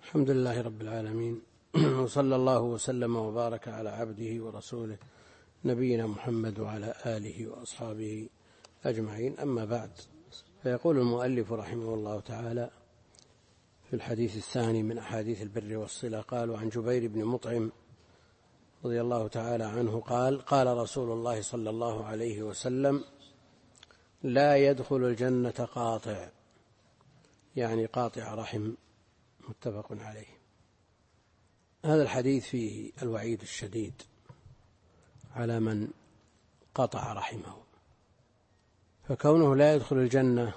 الحمد لله رب العالمين، وصلى الله وسلم وبارك على عبده ورسوله نبينا محمد وعلى آله وأصحابه أجمعين. أما بعد، فيقول المؤلف رحمه الله تعالى في الحديث الثاني من أحاديث البر والصلة: قالوا عن جبير بن مطعم رضي الله تعالى عنه قال: قال رسول الله صلى الله عليه وسلم: لا يدخل الجنة قاطع، يعني قاطع رحم. متفق عليه. هذا الحديث فيه الوعيد الشديد على من قطع رحمه، فكونه لا يدخل الجنة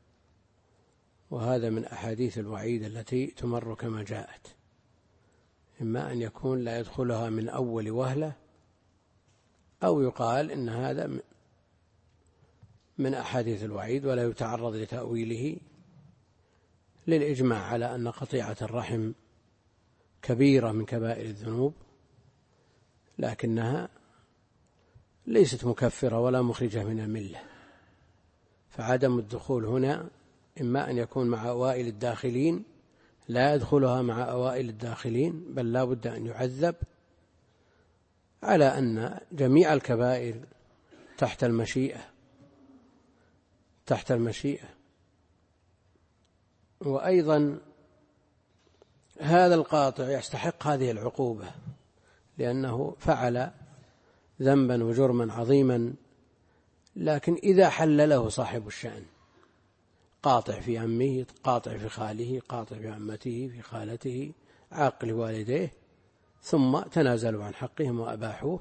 وهذا من أحاديث الوعيد التي تمر كما جاءت، إما أن يكون لا يدخلها من أول وهلة، أو يقال إن هذا من أحاديث الوعيد ولا يتعرض لتأويله، للإجماع على أن قطيعة الرحم كبيرة من كبائر الذنوب، لكنها ليست مكفرة ولا مخرجة من الملة. فعدم الدخول هنا إما أن يكون مع أوائل الداخلين، لا يدخلها مع أوائل الداخلين، بل لا بد أن يعذب، على أن جميع الكبائر تحت المشيئة. وأيضا هذا القاطع يستحق هذه العقوبة، لأنه فعل ذنبا وجرما عظيما، لكن إذا حل له صاحب الشأن، قاطع في عمه، قاطع في خاله، قاطع في عمته، في خالته، عاق لوالديه، ثم تنازلوا عن حقهم وأباحوه،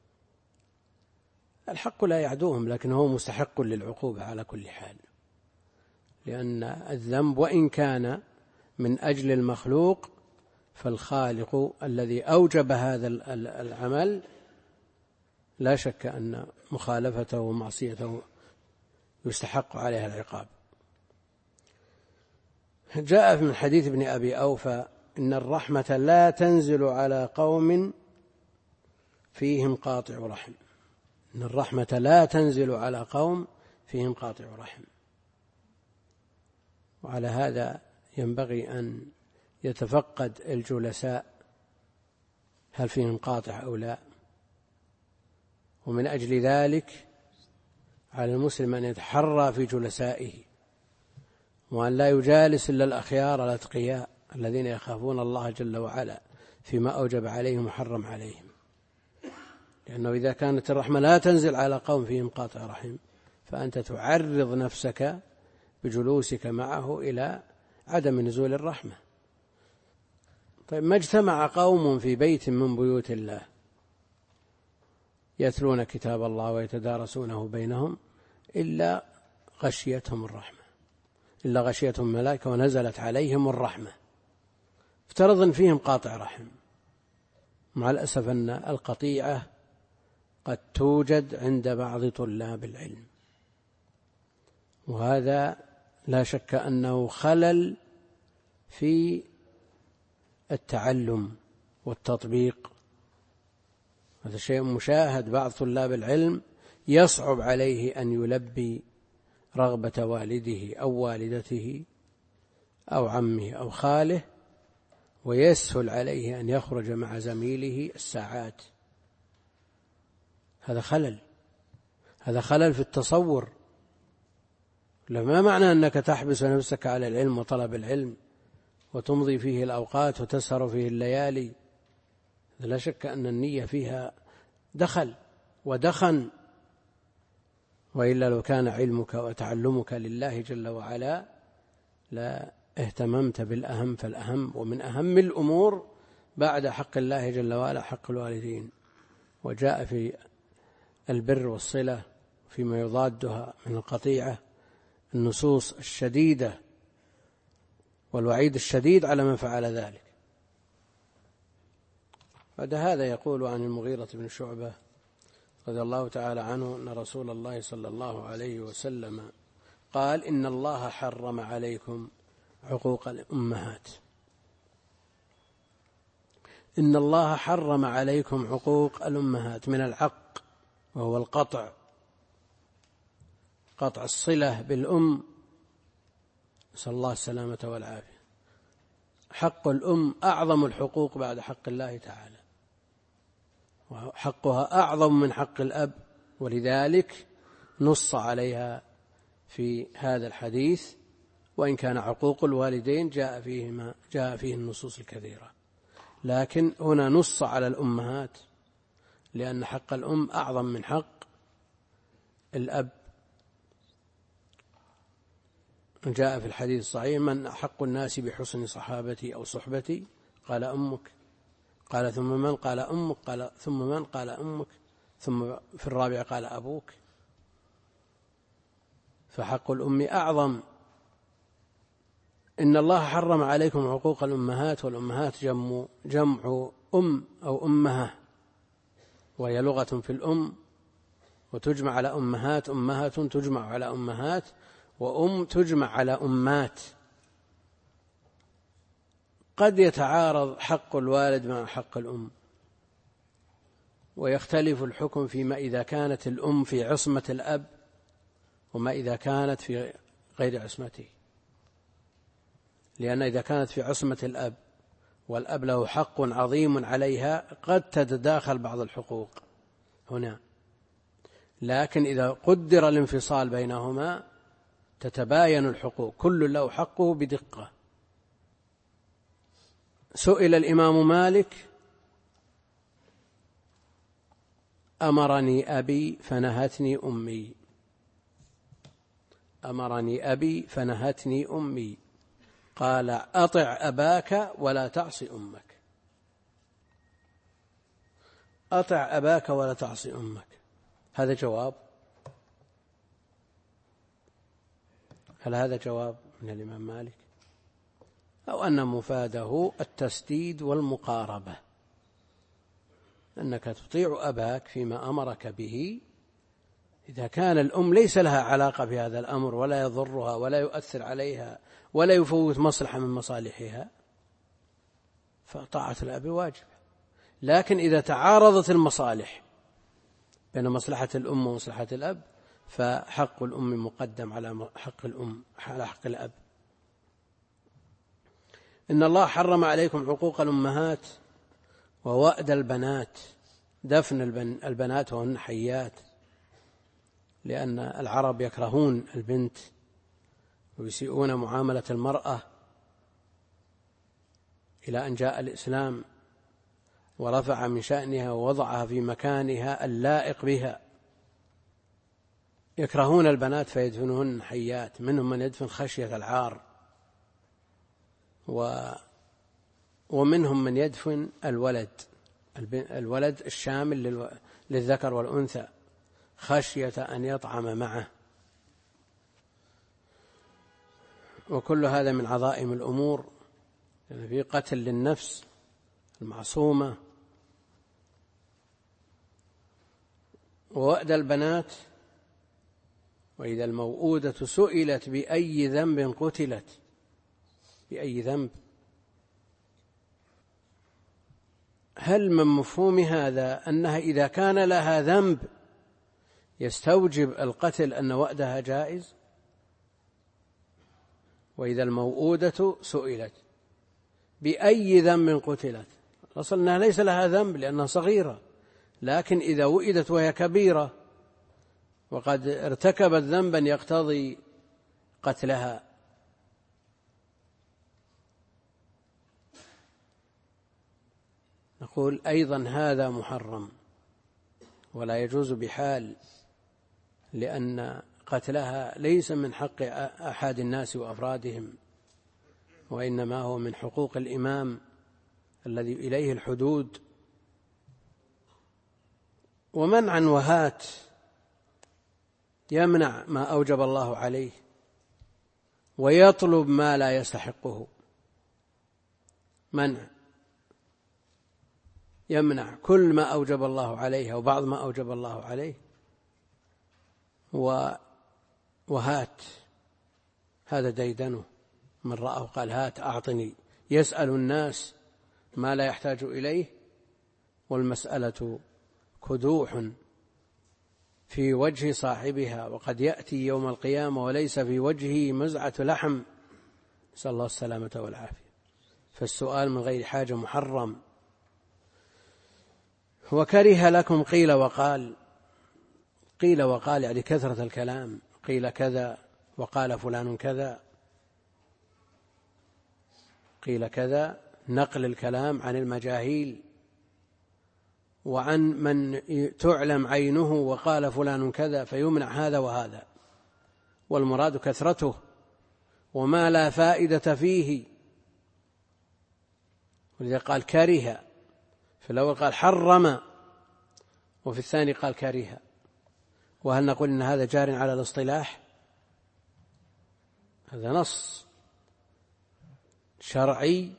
الحق لا يعدوهم، لكن هو مستحق للعقوبة على كل حال، لأن الذنب وإن كان من أجل المخلوق، فالخالق الذي أوجب هذا العمل لا شك أن مخالفته ومعصيته يستحق عليها العقاب. جاء من حديث ابن أبي أوفى: إن الرحمة لا تنزل على قوم فيهم قاطع رحم. إن الرحمة لا تنزل على قوم فيهم قاطع رحم. وعلى هذا ينبغي أن يتفقد الجلساء هل فيهم قاطع أو لا، ومن أجل ذلك على المسلم أن يتحرى في جلسائه، وأن لا يجالس إلا الأخيار الأتقياء الذين يخافون الله جل وعلا فيما أوجب عليهم وحرم عليهم، لأنه إذا كانت الرحمة لا تنزل على قوم فيهم قاطع رحم، فأنت تعرض نفسك بجلوسك معه إلى عدم نزول الرحمة. طيب، ما اجتمع قوم في بيت من بيوت الله يتلون كتاب الله ويتدارسونه بينهم إلا غشيتهم الرحمة، إلا غشيتهم الملائكة ونزلت عليهم الرحمة. افترض أن فيهم قاطع رحم، مع الأسف أن القطيعة قد توجد عند بعض طلاب العلم، وهذا لا شك أنه خلل في التعلم والتطبيق. هذا شيء مشاهد. بعض طلاب العلم يصعب عليه أن يلبي رغبة والده أو والدته أو عمه أو خاله، ويسهل عليه أن يخرج مع زميله الساعات. هذا خلل في التصور. ما معنى أنك تحبس نفسك على العلم وطلب العلم وتمضي فيه الأوقات وتسهر فيه الليالي؟ لا شك أن النية فيها دخل ودخن، وإلا لو كان علمك وتعلمك لله جل وعلا لا اهتممت بالأهم فالأهم، ومن أهم الأمور بعد حق الله جل وعلا حق الوالدين. وجاء في البر والصلة فيما يضادها من القطيعة النصوص الشديدة والوعيد الشديد على من فعل ذلك. بعد هذا يقول عن المغيرة بن شعبة رضي الله تعالى عنه أن رسول الله صلى الله عليه وسلم قال: إن الله حرم عليكم عقوق الأمهات. إن الله حرم عليكم عقوق الأمهات، من العق وهو القطع، قطع الصلة بالأم، نسأل الله السلامة والعافية. حق الأم أعظم الحقوق بعد حق الله تعالى، وحقها أعظم من حق الأب، ولذلك نص عليها في هذا الحديث، وإن كان عقوق الوالدين جاء فيه النصوص الكثيرة، لكن هنا نص على الأمهات لأن حق الأم أعظم من حق الأب. جاء في الحديث الصحيح: من أحق الناس بحسن صحابتي أو صحبتي؟ قال أمك. قال ثم من؟ قال أمك. قال ثم من؟ قال أمك. ثم في الرابع قال أبوك. فحق الأم أعظم. إن الله حرم عليكم عقوق الأمهات، والأمهات جمع أم أو أمها، وهي لغة في الأم، وتجمع على أمهات، أمهات تجمع على أمهات، وأم تجمع على أمات. قد يتعارض حق الوالد مع حق الأم، ويختلف الحكم فيما إذا كانت الأم في عصمة الأب وما إذا كانت في غير عصمته، لأن إذا كانت في عصمة الأب والأب له حق عظيم عليها قد تتداخل بعض الحقوق هنا، لكن إذا قدر الانفصال بينهما تتباين الحقوق، كل له حقه بدقة. سئل الإمام مالك: أمرني أبي فنهتني أمي. أمرني أبي فنهتني أمي. قال: أطع أباك ولا تعص أمك. أطع أباك ولا تعص أمك، هذا جواب؟ هل هذا جواب من الإمام مالك؟ أو أن مفاده التسديد والمقاربة، أنك تطيع أباك فيما أمرك به إذا كان الأم ليس لها علاقة بهذا الأمر ولا يضرها ولا يؤثر عليها ولا يفوت مصلحة من مصالحها، فطاعة الأب واجب. لكن إذا تعارضت المصالح بين مصلحة الأم ومصلحة الأب فحق الأم مقدم على حق الأم على حق الأب. إن الله حرم عليكم عقوق الأمهات ووأد البنات، دفن البنات وهن حيات، لأن العرب يكرهون البنت ويسيئون معاملة المرأة، إلى أن جاء الإسلام ورفع من شأنها ووضعها في مكانها اللائق بها. يكرهون البنات فيدفنهن حيات، منهم من يدفن خشية العار، ومنهم من يدفن الولد الشامل للذكر والأنثى خشية أن يطعم معه. وكل هذا من عظائم الأمور، في قتل للنفس المعصومة. ووأد البنات: وإذا الموءودة سئلت بأي ذنب قتلت. بأي ذنب؟ هل من مفهوم هذا أنها إذا كان لها ذنب يستوجب القتل أن وأدها جائز؟ وإذا الموءودة سئلت بأي ذنب قتلت، أصل أنها ليس لها ذنب لأنها صغيرة، لكن إذا وئدت وهي كبيرة وقد ارتكبت ذنبا يقتضي قتلها، نقول أيضا هذا محرم ولا يجوز بحال، لأن قتلها ليس من حق أحد الناس وأفرادهم، وإنما هو من حقوق الإمام الذي إليه الحدود. ومنعا وهات يمنع ما أوجب الله عليه ويطلب ما لا يستحقه، منع يمنع كل ما أوجب الله عليه أو بعض ما أوجب الله عليه، وهات هذا ديدنه، من رآه قال هات أعطني، يسأل الناس ما لا يحتاج إليه، والمسألة كدوح في وجه صاحبها، وقد يأتي يوم القيامة وليس في وجهه مزعة لحم، نسأل الله السلامة والعافية. فالسؤال من غير حاجة محرم. وكره لكم قيل وقال. قيل وقال يعني كثرة الكلام، قيل كذا وقال فلان كذا. قيل كذا نقل الكلام عن المجاهيل وعن من تعلم عينه، وقال فلان كذا، فيمنع هذا وهذا، والمراد كثرته وما لا فائدة فيه. ولذا قال كره، في الأول قال حرم، وفي الثاني قال كره. وهل نقول إن هذا جار على الاصطلاح؟ هذا نص شرعي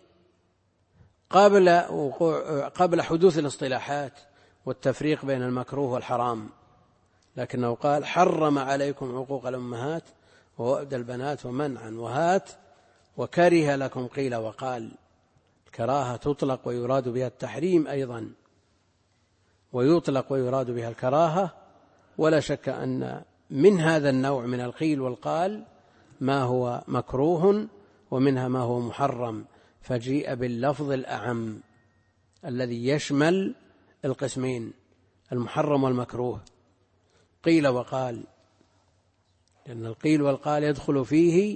قبل حدوث الاصطلاحات والتفريق بين المكروه والحرام، لكنه قال حرم عليكم عقوق الأمهات ووأد البنات ومنعا وهات، وكره لكم قيل وقال. الكراهة تطلق ويراد بها التحريم أيضا، ويطلق ويراد بها الكراهة. ولا شك أن من هذا النوع من القيل والقال ما هو مكروه، ومنها ما هو محرم، فجيء باللفظ الأعم الذي يشمل القسمين المحرم والمكروه. قيل وقال، لأن القيل والقال يدخل فيه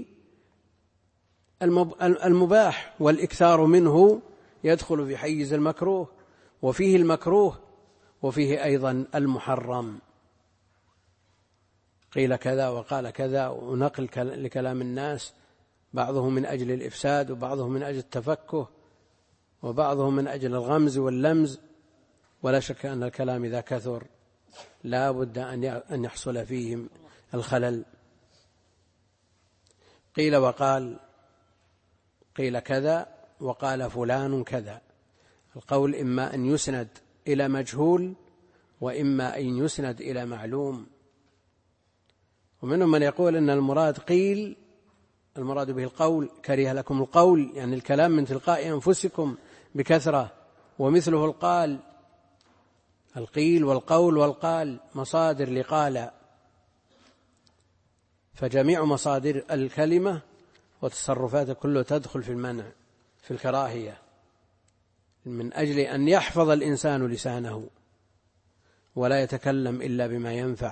المباح، والإكثار منه يدخل في حيز المكروه، وفيه المكروه وفيه أيضا المحرم. قيل كذا وقال كذا، ونقل لكلام الناس، بعضهم من أجل الإفساد، وبعضهم من أجل التفكه، وبعضهم من أجل الغمز واللمز. ولا شك أن الكلام إذا كثر لا بد أن يحصل فيهم الخلل. قيل وقال، قيل كذا وقال فلان كذا. القول إما أن يسند إلى مجهول، وإما أن يسند إلى معلوم. ومنهم من يقول أن المراد قيل، المراد به القول، كره لكم القول يعني الكلام من تلقاء أنفسكم بكثرة، ومثله القال. القيل والقول والقال مصادر لقال، فجميع مصادر الكلمة وتصرفات كله تدخل في المنع، في الكراهية، من أجل أن يحفظ الإنسان لسانه ولا يتكلم إلا بما ينفع.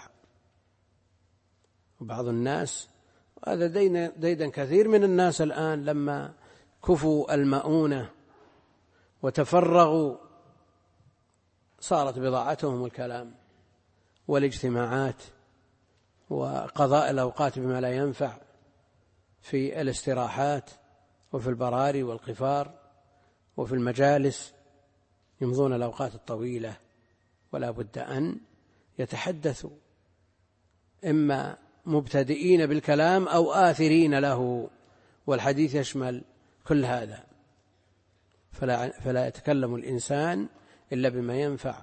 وبعض الناس، هذا ديدا كثير من الناس الآن لما كفوا المؤونة وتفرغوا صارت بضاعتهم الكلام والاجتماعات وقضاء الأوقات بما لا ينفع في الاستراحات وفي البراري والقفار وفي المجالس، يمضون الأوقات الطويلة، ولا بد أن يتحدثوا، إما مبتدئين بالكلام أو آثرين له، والحديث يشمل كل هذا. فلا يتكلم الإنسان إلا بما ينفع.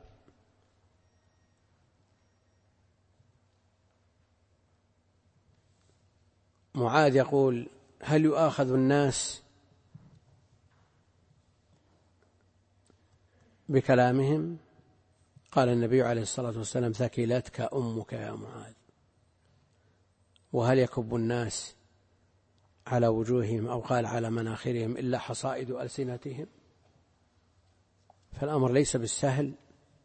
معاذ يقول: هل يؤاخذ الناس بكلامهم؟ قال النبي عليه الصلاة والسلام: ثكلتك أمك يا معاذ. وهل يكب الناس على وجوههم، أو قال على مناخرهم، إلا حصائد ألسنتهم؟ فالأمر ليس بالسهل.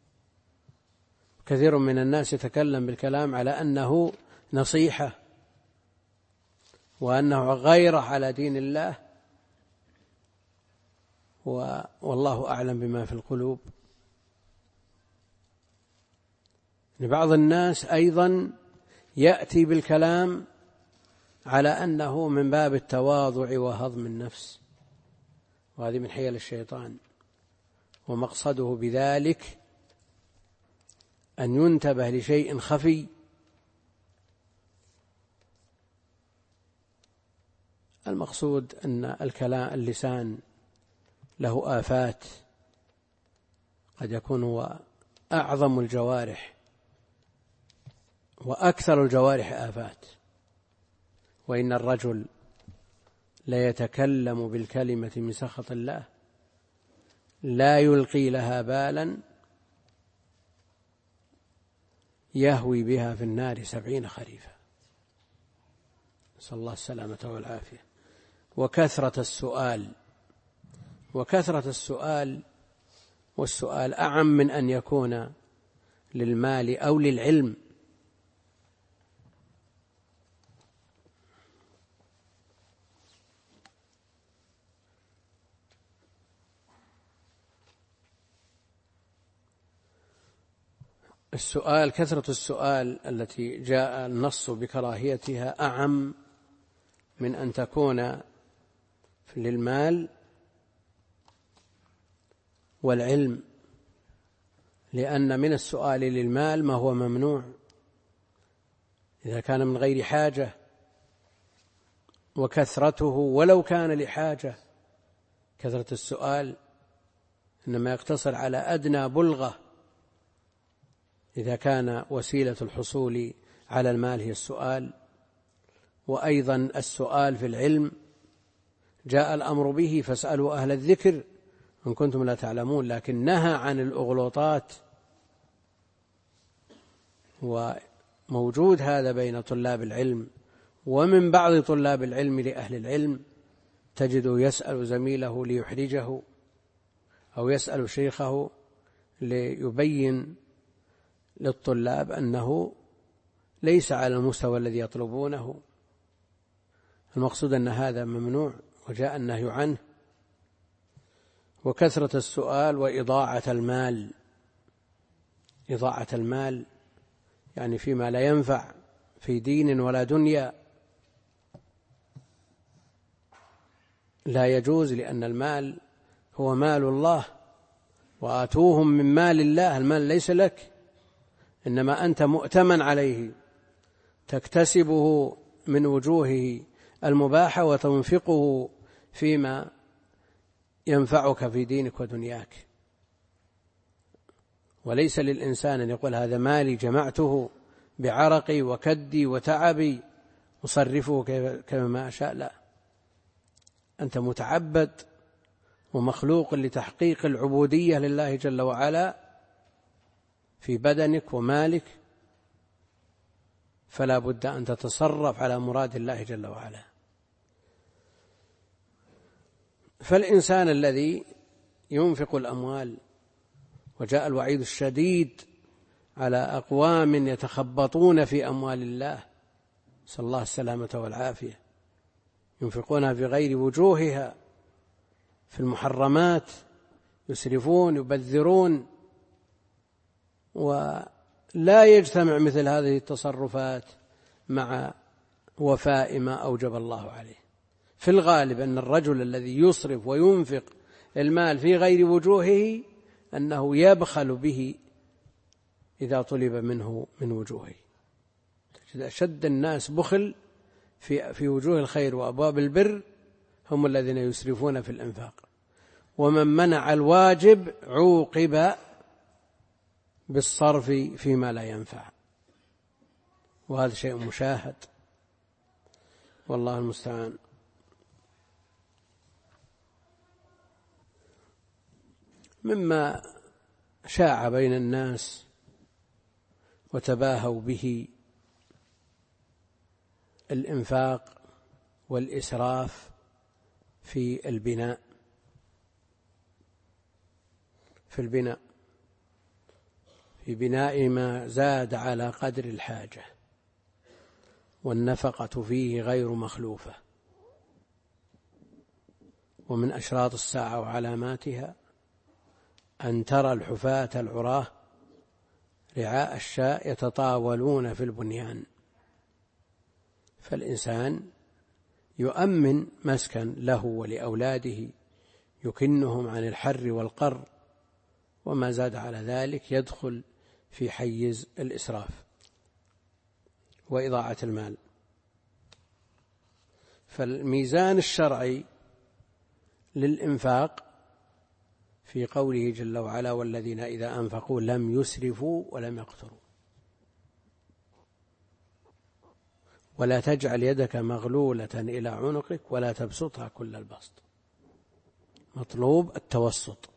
كثير من الناس يتكلم بالكلام على أنه نصيحة وأنه غيرة على دين الله، والله أعلم بما في القلوب. بعض الناس أيضا يأتي بالكلام على أنه من باب التواضع وهضم النفس، وهذه من حيل الشيطان، ومقصده بذلك أن ينتبه لشيء خفي. المقصود أن اللسان له آفات، قد يكون هو أعظم الجوارح وأكثر الجوارح آفات. وإن الرجل ليتكلم بالكلمة من سخط الله لا يلقي لها بالا يهوي بها في النار 70 خريفا، نسأل الله السلامة والعافية. وكثرة السؤال وكثرة السؤال، والسؤال أعم من أن يكون للمال أو للعلم. السؤال، كثرة السؤال التي جاء النص بكراهيتها أعم من أن تكون للمال والعلم، لأن من السؤال للمال ما هو ممنوع إذا كان من غير حاجة، وكثرته ولو كان لحاجة، كثرة السؤال إنما يقتصر على أدنى بلغة إذا كان وسيلة الحصول على المال هي السؤال. وأيضا السؤال في العلم جاء الأمر به فاسألوا أهل الذكر إن كنتم لا تعلمون، لكن نهى عن الأغلوطات، وموجود هذا بين طلاب العلم. ومن بعض طلاب العلم لأهل العلم تجده يسأل زميله ليحرجه، أو يسأل شيخه ليبين للطلاب أنه ليس على المستوى الذي يطلبونه. المقصود أن هذا ممنوع وجاء النهي عنه. وكثرة السؤال وإضاعة المال، إضاعة المال يعني فيما لا ينفع في دين ولا دنيا، لا يجوز، لأن المال هو مال الله، وآتوهم من مال الله، المال ليس لك، إنما أنت مؤتمن عليه، تكتسبه من وجوهه المباحة وتنفقه فيما ينفعك في دينك ودنياك. وليس للإنسان أن يقول هذا مالي جمعته بعرقي وكدي وتعبي أصرفه كما أشاء، لا، أنت متعبد ومخلوق لتحقيق العبودية لله جل وعلا في بدنك ومالك، فلا بد أن تتصرف على مراد الله جل وعلا. فالإنسان الذي ينفق الأموال، وجاء الوعيد الشديد على أقوام يتخبطون في أموال الله، نسأل الله السلامة والعافية، ينفقونها في غير وجوهها في المحرمات، يسرفون يبذرون، ولا يجتمع مثل هذه التصرفات مع وفاء ما أوجب الله عليه. في الغالب أن الرجل الذي يصرف وينفق المال في غير وجوهه أنه يبخل به إذا طلب منه من وجوهه. تجد أشد الناس بخل في وجوه الخير وأبواب البر هم الذين يسرفون في الإنفاق، ومن منع الواجب عوقب بالصرف فيما لا ينفع، وهذا شيء مشاهد، والله المستعان. مما شاع بين الناس وتباهوا به الإنفاق والإسراف في البناء، في بناء ما زاد على قدر الحاجة، والنفقة فيه غير مخلوفة. ومن أشراط الساعة وعلاماتها أن ترى الحفاة العراة رعاء الشاء يتطاولون في البنيان، فالإنسان يؤمن مسكن له ولأولاده يكنهم عن الحر والقر، وما زاد على ذلك يدخل في حيز الإسراف وإضاعة المال. فالميزان الشرعي للإنفاق في قوله جل وعلا والذين إذا أنفقوا لم يسرفوا ولم يقتروا. ولا تجعل يدك مغلولة إلى عنقك ولا تبسطها كل البسط، مطلوب التوسط.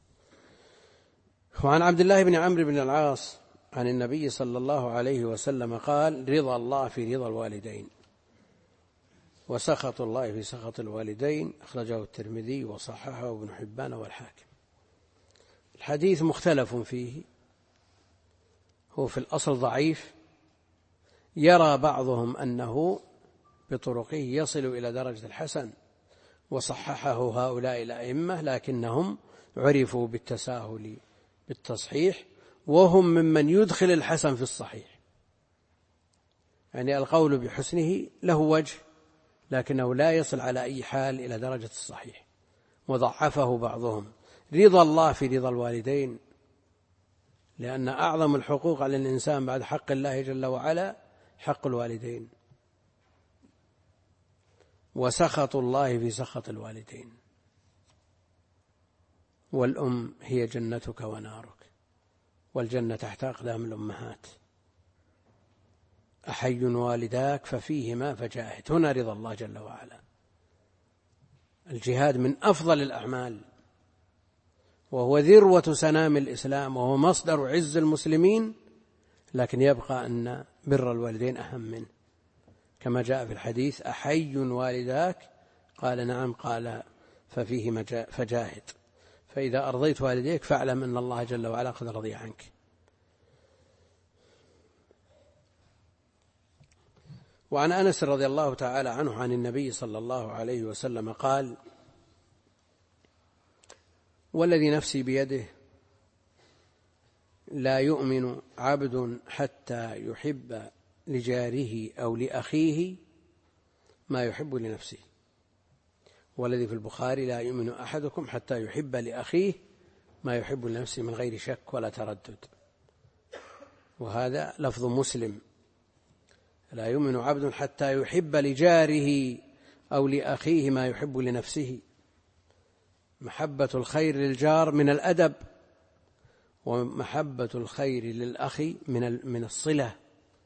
وعن عبد الله بن عمرو بن العاص عن النبي صلى الله عليه وسلم قال رضا الله في رضا الوالدين. وسخط الله في سخط الوالدين أخرجه الترمذي وصححه ابن حبان والحاكم. الحديث مختلف فيه، هو في الأصل ضعيف، يرى بعضهم أنه بطرقه يصل إلى درجة الحسن وصححه هؤلاء الأئمة، لكنهم عرفوا بالتساهل بالتصحيح، وهم ممن يدخل الحسن في الصحيح، يعني القول بحسنه له وجه لكنه لا يصل على أي حال إلى درجة الصحيح، وضعفه بعضهم. رضا الله في رضا الوالدين، لأن أعظم الحقوق على الإنسان بعد حق الله جل وعلا حق الوالدين، وسخط الله في سخط الوالدين. والأم هي جنتك ونارك، والجنة تحت أقدام الأمهات. أحي والداك ففيهما فجاهد، هنا رضا الله جل وعلا. الجهاد من أفضل الأعمال، وهو ذروة سنام الإسلام، وهو مصدر عز المسلمين، لكن يبقى أن بر الوالدين أهم منه، كما جاء في الحديث: أحي والداك؟ قال نعم، قال ففيهما فجاهد. فإذا أرضيت والديك فاعلم أن الله جل وعلا قد رضي عنك. وعن أنس رضي الله تعالى عنه عن النبي صلى الله عليه وسلم قال: والذي نفسي بيده لا يؤمن عبد حتى يحب لجاره أو لأخيه ما يحب لنفسه، والذي في البخاري: لا يؤمن أحدكم حتى يحب لأخيه ما يحب لنفسه، من غير شك ولا تردد. وهذا لفظ مسلم: لا يؤمن عبد حتى يحب لجاره أو لأخيه ما يحب لنفسه. محبة الخير للجار من الأدب، ومحبة الخير للأخ من الصلة.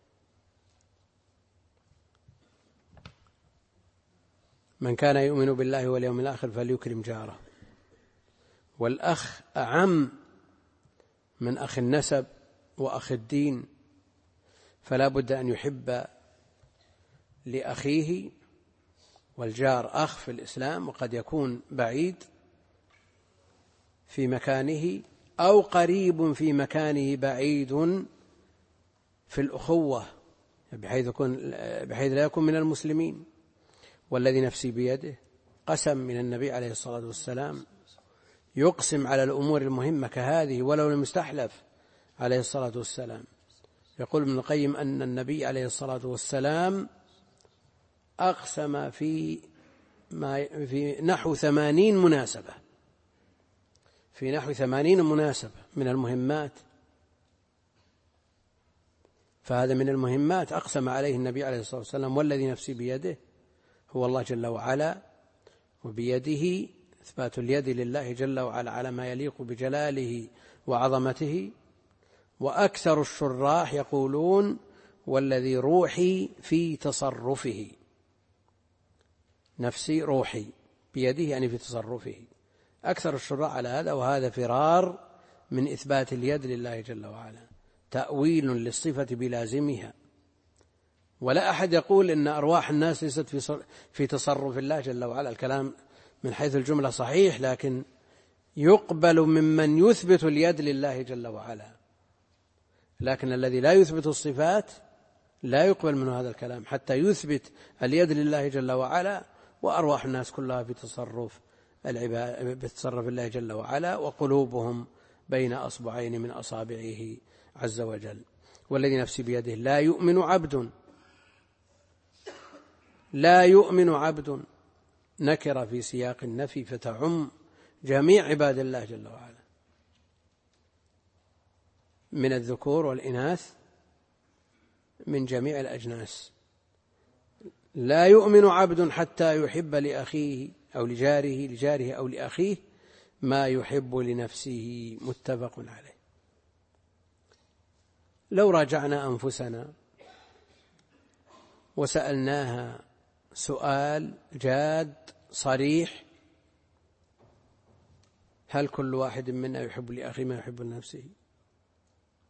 من كان يؤمن بالله واليوم الآخر فليكرم جاره. والأخ أعم من أخ النسب وأخ الدين، فلا بد أن يحب لأخيه. والجار أخ في الإسلام، وقد يكون بعيد في مكانه أو قريب في مكانه، بعيد في الأخوة بحيث لا يكون من المسلمين. والذي نفسي بيده قسم من النبي عليه الصلاة والسلام، يقسم على الأمور المهمة كهذه ولو لم يستحلف عليه الصلاة والسلام. يقول ابن القيم أن النبي عليه الصلاة والسلام أقسم في نحو 80 مناسبة، في نحو 80 مناسبة من المهمات، فهذا من المهمات أقسم عليه النبي عليه الصلاة والسلام. والذي نفسي بيده هو الله جل وعلا، وبيده إثبات اليد لله جل وعلا على ما يليق بجلاله وعظمته. وأكثر الشراح يقولون: والذي روحي في تصرفه، نفسي روحي بيده يعني في تصرفه. أكثر الشراح على هذا، وهذا فرار من إثبات اليد لله جل وعلا، تأويل للصفة بلازمها. ولا أحد يقول إن أرواح الناس ليست في تصرف الله جل وعلا. الكلام من حيث الجملة صحيح، لكن يقبل ممن يثبت اليد لله جل وعلا، لكن الذي لا يثبت الصفات لا يقبل منه هذا الكلام حتى يثبت اليد لله جل وعلا. وأرواح الناس كلها في تصرف بتصرف الله جل وعلا، وقلوبهم بين أصبعين من أصابعه عز وجل. والذي نفسي بيده لا يؤمن عبد نكر في سياق النفي فتعم جميع عباد الله جل وعلا من الذكور والإناث من جميع الأجناس. لا يؤمن عبد حتى يحب لأخيه أو لجاره أو لأخيه ما يحب لنفسه، متفق عليه. لو راجعنا أنفسنا وسألناها سؤال جاد صريح: هل كل واحد منا يحب لأخيه ما يحب لنفسه؟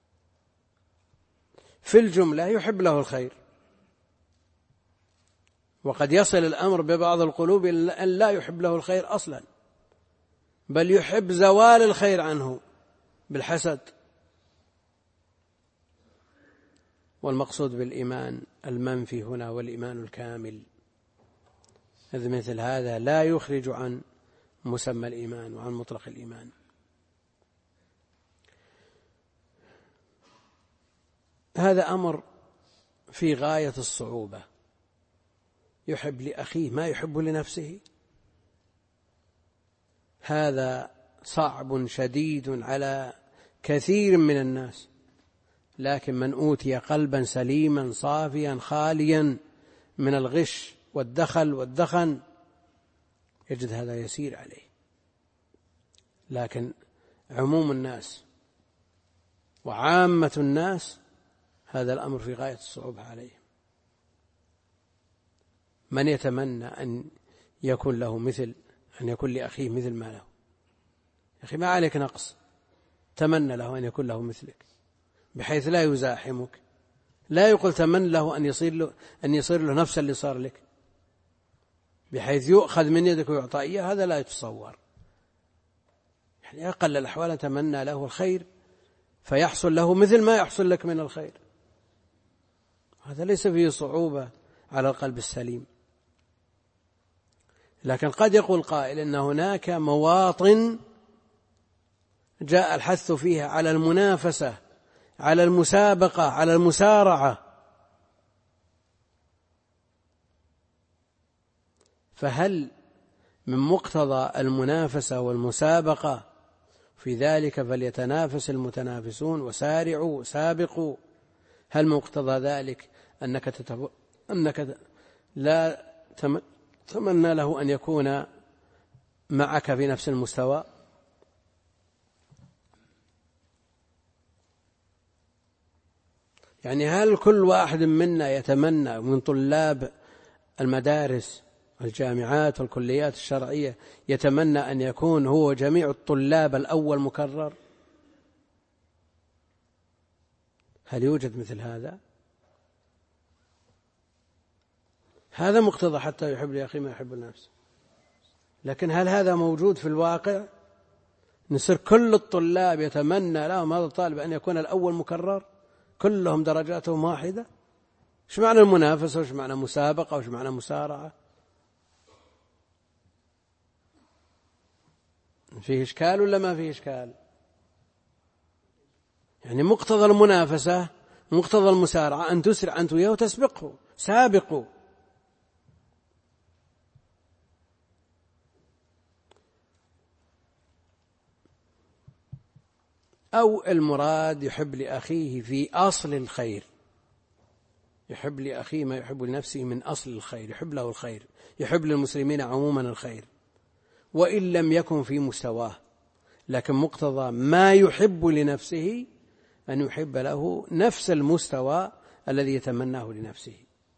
في الجملة يحب له الخير، وقد يصل الأمر ببعض القلوب أن لا يحب له الخير أصلا، بل يحب زوال الخير عنه بالحسد. والمقصود بالإيمان المنفي هنا والإيمان الكامل، إذ مثل هذا لا يخرج عن مسمى الإيمان وعن مطلق الإيمان. هذا أمر في غاية الصعوبة، يحب لأخيه ما يحب لنفسه، هذا صعب شديد على كثير من الناس، لكن من أوتي قلبا سليما صافيا خاليا من الغش والدخل والدخن يجد هذا يسير عليه. لكن عموم الناس وعامة الناس هذا الأمر في غاية الصعوبة عليهم. من يتمنى أن يكون له مثل أن يكون لأخيه مثل ما له؟ يا أخي ما عليك نقص، تمنى له أن يكون له مثلك بحيث لا يزاحمك، لا يقول تمنى له أن يصير له نفس اللي صار لك بحيث يؤخذ من يدك ويعطى إياه، هذا لا يتصور. يعني أقل الأحوال تمنى له الخير فيحصل له مثل ما يحصل لك من الخير، هذا ليس فيه صعوبة على القلب السليم. لكن قد يقول قائل إن هناك مواطن جاء الحث فيها على المنافسة، على المسابقة، على المسارعة، فهل من مقتضى المنافسة والمسابقة في ذلك فليتنافس المتنافسون وسارعوا سابقوا، هل مقتضى ذلك أنك لا تمنى له أن يكون معك في نفس المستوى؟ يعني هل كل واحد منا يتمنى من طلاب المدارس والجامعات والكليات الشرعية يتمنى أن يكون هو جميع الطلاب الأول مكرر؟ هل يوجد مثل هذا؟ هذا مقتضى حتى يحب لأخيه ما يحب لنفسه، لكن هل هذا موجود في الواقع؟ نصير كل الطلاب يتمنى لهم هذا الطالب أن يكون الأول مكرر، كلهم درجاتهم واحدة؟ إيش معنى المنافسة وإيش معنى مسابقة وإيش معنى مسارعة؟ فيه إشكال ولا ما فيه إشكال؟ يعني مقتضى المنافسة مقتضى المسارعة أن تسرع أنت وياه وتسبقه، سابقوا. أو المراد يحب لأخيه في أصل الخير، يحب لأخيه ما يحب لنفسه من أصل الخير، يحب له الخير، يحب للمسلمين عموما الخير وإن لم يكن في مستواه، لكن مقتضى ما يحب لنفسه أن يحب له نفس المستوى الذي يتمناه لنفسه.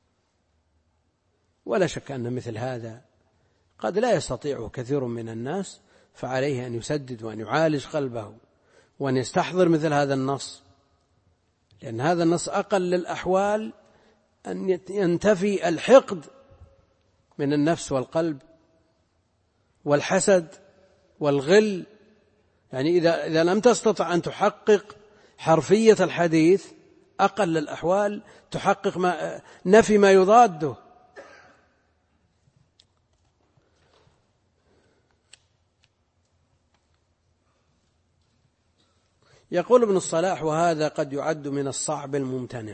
ولا شك أن مثل هذا قد لا يستطيعه كثير من الناس، فعليه أن يسدد وأن يعالج قلبه وأن يستحضر مثل هذا النص، لأن هذا النص أقل الأحوال أن ينتفي الحقد من النفس والقلب والحسد والغل. يعني إذا لم تستطع أن تحقق حرفية الحديث أقل الأحوال تحقق نفي ما يضاده. يقول ابن الصلاح: وهذا قد يعد من الصعب الممتنع،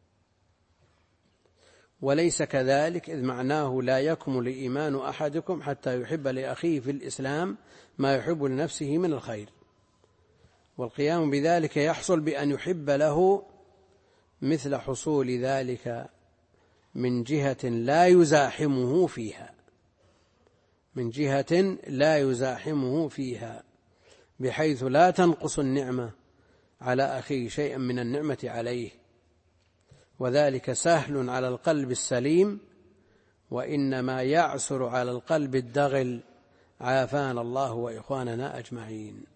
وليس كذلك، إذ معناه لا يكمل إيمان أحدكم حتى يحب لأخيه في الإسلام ما يحب لنفسه من الخير، والقيام بذلك يحصل بأن يحب له مثل حصول ذلك من جهة لا يزاحمه فيها، من جهة لا يزاحمه فيها، بحيث لا تنقص النعمة على أخيه شيئا من النعمة عليه، وذلك سهل على القلب السليم، وإنما يعسر على القلب الدغل، عافانا الله وإخواننا أجمعين.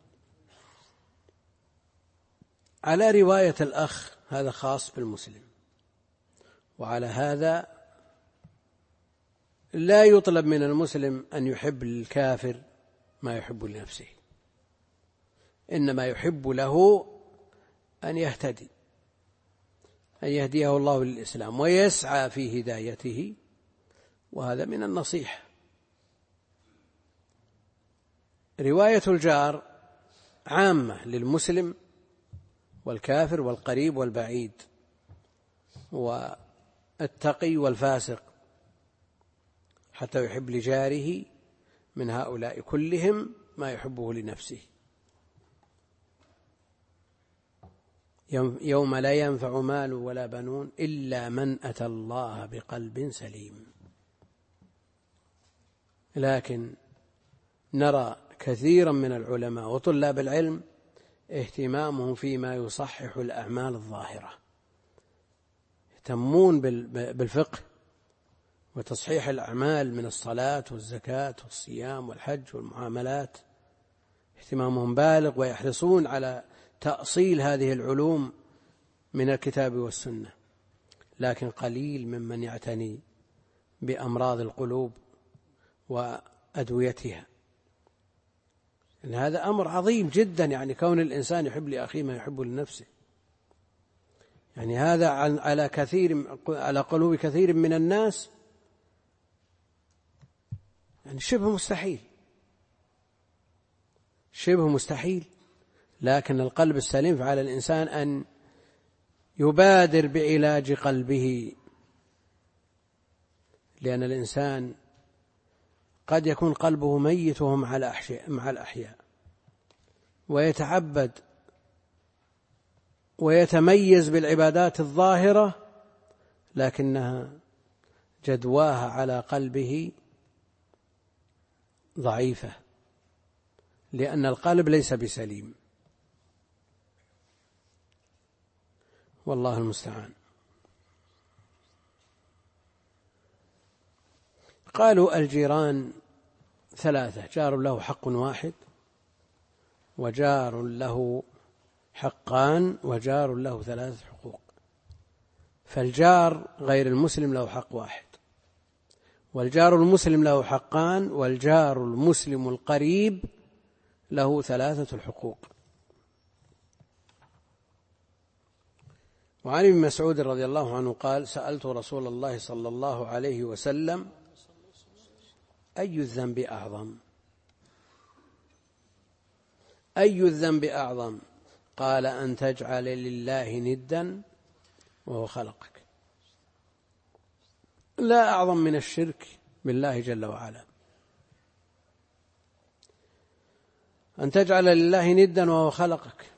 على رواية الأخ هذا خاص بالمسلم، وعلى هذا لا يطلب من المسلم أن يحب للكافر ما يحب لنفسه، إنما يحب له أن يهتدي، أن يهديه الله للإسلام ويسعى في هدايته، وهذا من النصيحة. رواية الجار عامة للمسلم والكافر والقريب والبعيد والتقي والفاسق، حتى يحب لجاره من هؤلاء كلهم ما يحبه لنفسه. يوم لا ينفع مال ولا بنون إلا من أتى الله بقلب سليم. لكن نرى كثيرا من العلماء وطلاب العلم اهتمامهم فيما يصحح الأعمال الظاهرة، يهتمون بالفقه وتصحيح الأعمال من الصلاة والزكاة والصيام والحج والمعاملات، اهتمامهم بالغ، ويحرصون على تأصيل هذه العلوم من الكتاب والسنة. لكن قليل ممن يعتني بأمراض القلوب وأدويتها. إن هذا أمر عظيم جدا، يعني كون الإنسان يحب لأخيه ما يحب لنفسه، يعني هذا على قلوب كثير من الناس يعني شبه مستحيل. لكن القلب السليم فعلى الإنسان أن يبادر بعلاج قلبه، لأن الإنسان قد يكون قلبه ميت وهو مع الأحياء، ويتعبد ويتميز بالعبادات الظاهرة، لكنها جدواها على قلبه ضعيفة، لأن القلب ليس بسليم، والله المستعان. قالوا الجيران ثلاثة: جار له حق واحد، وجار له حقان، وجار له ثلاثة حقوق. فالجار غير المسلم له حق واحد، والجار المسلم له حقان، والجار المسلم القريب له ثلاثة الحقوق. وعن ابن مسعود رضي الله عنه قال: سألت رسول الله صلى الله عليه وسلم: أي الذنب أعظم؟ أي الذنب أعظم؟ قال: أن تجعل لله ندا وهو خلقك. لا أعظم من الشرك بالله جل وعلا، أن تجعل لله ندا وهو خلقك.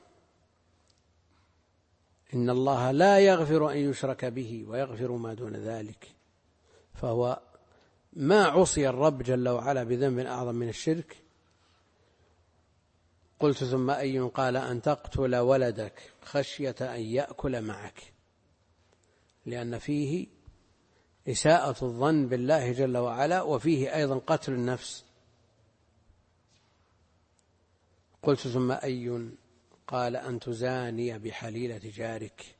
إن الله لا يغفر أن يشرك به ويغفر ما دون ذلك، فهو ما عصي الرب جل وعلا بذنب أعظم من الشرك. قلت: ثم أي؟ قال: أن تقتل ولدك خشية أن يأكل معك، لأن فيه إساءة الظن بالله جل وعلا، وفيه أيضا قتل النفس. قلت: ثم أي؟ قال: أن تزاني بحليلة جارك.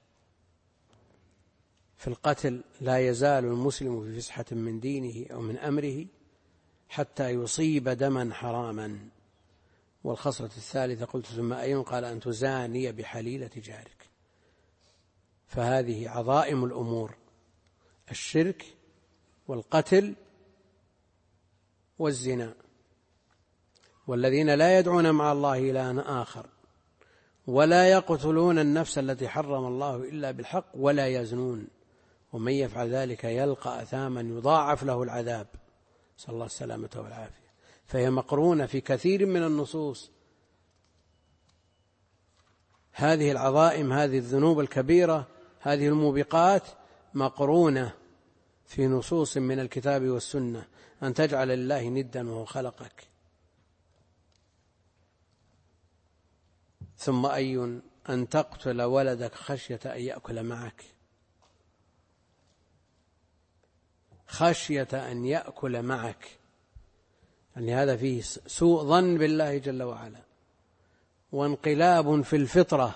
في القتل لا يزال المسلم في فسحة من دينه أو من أمره حتى يصيب دما حراما. والخصلة الثالثة: قلت: ثم أي؟ قال: أن تزاني بحليلة جارك. فهذه عظائم الأمور: الشرك والقتل والزنا. والذين لا يدعون مع الله إلها آخر، ولا يقتلون النفس التي حرم الله إلا بالحق، ولا يزنون، ومن يفعل ذلك يلقى أثاما يضاعف له العذاب، نسأل الله السلامة والعافية. فهي مقرونة في كثير من النصوص، هذه العظائم، هذه الذنوب الكبيرة، هذه الموبقات مقرونة في نصوص من الكتاب والسنة. أن تجعل لله ندا وهو خلقك. ثم أي؟ أن تقتل ولدك خشية أن يأكل معك. خشية أن يأكل معك، يعني هذا فيه سوء ظن بالله جل وعلا، وانقلاب في الفطرة.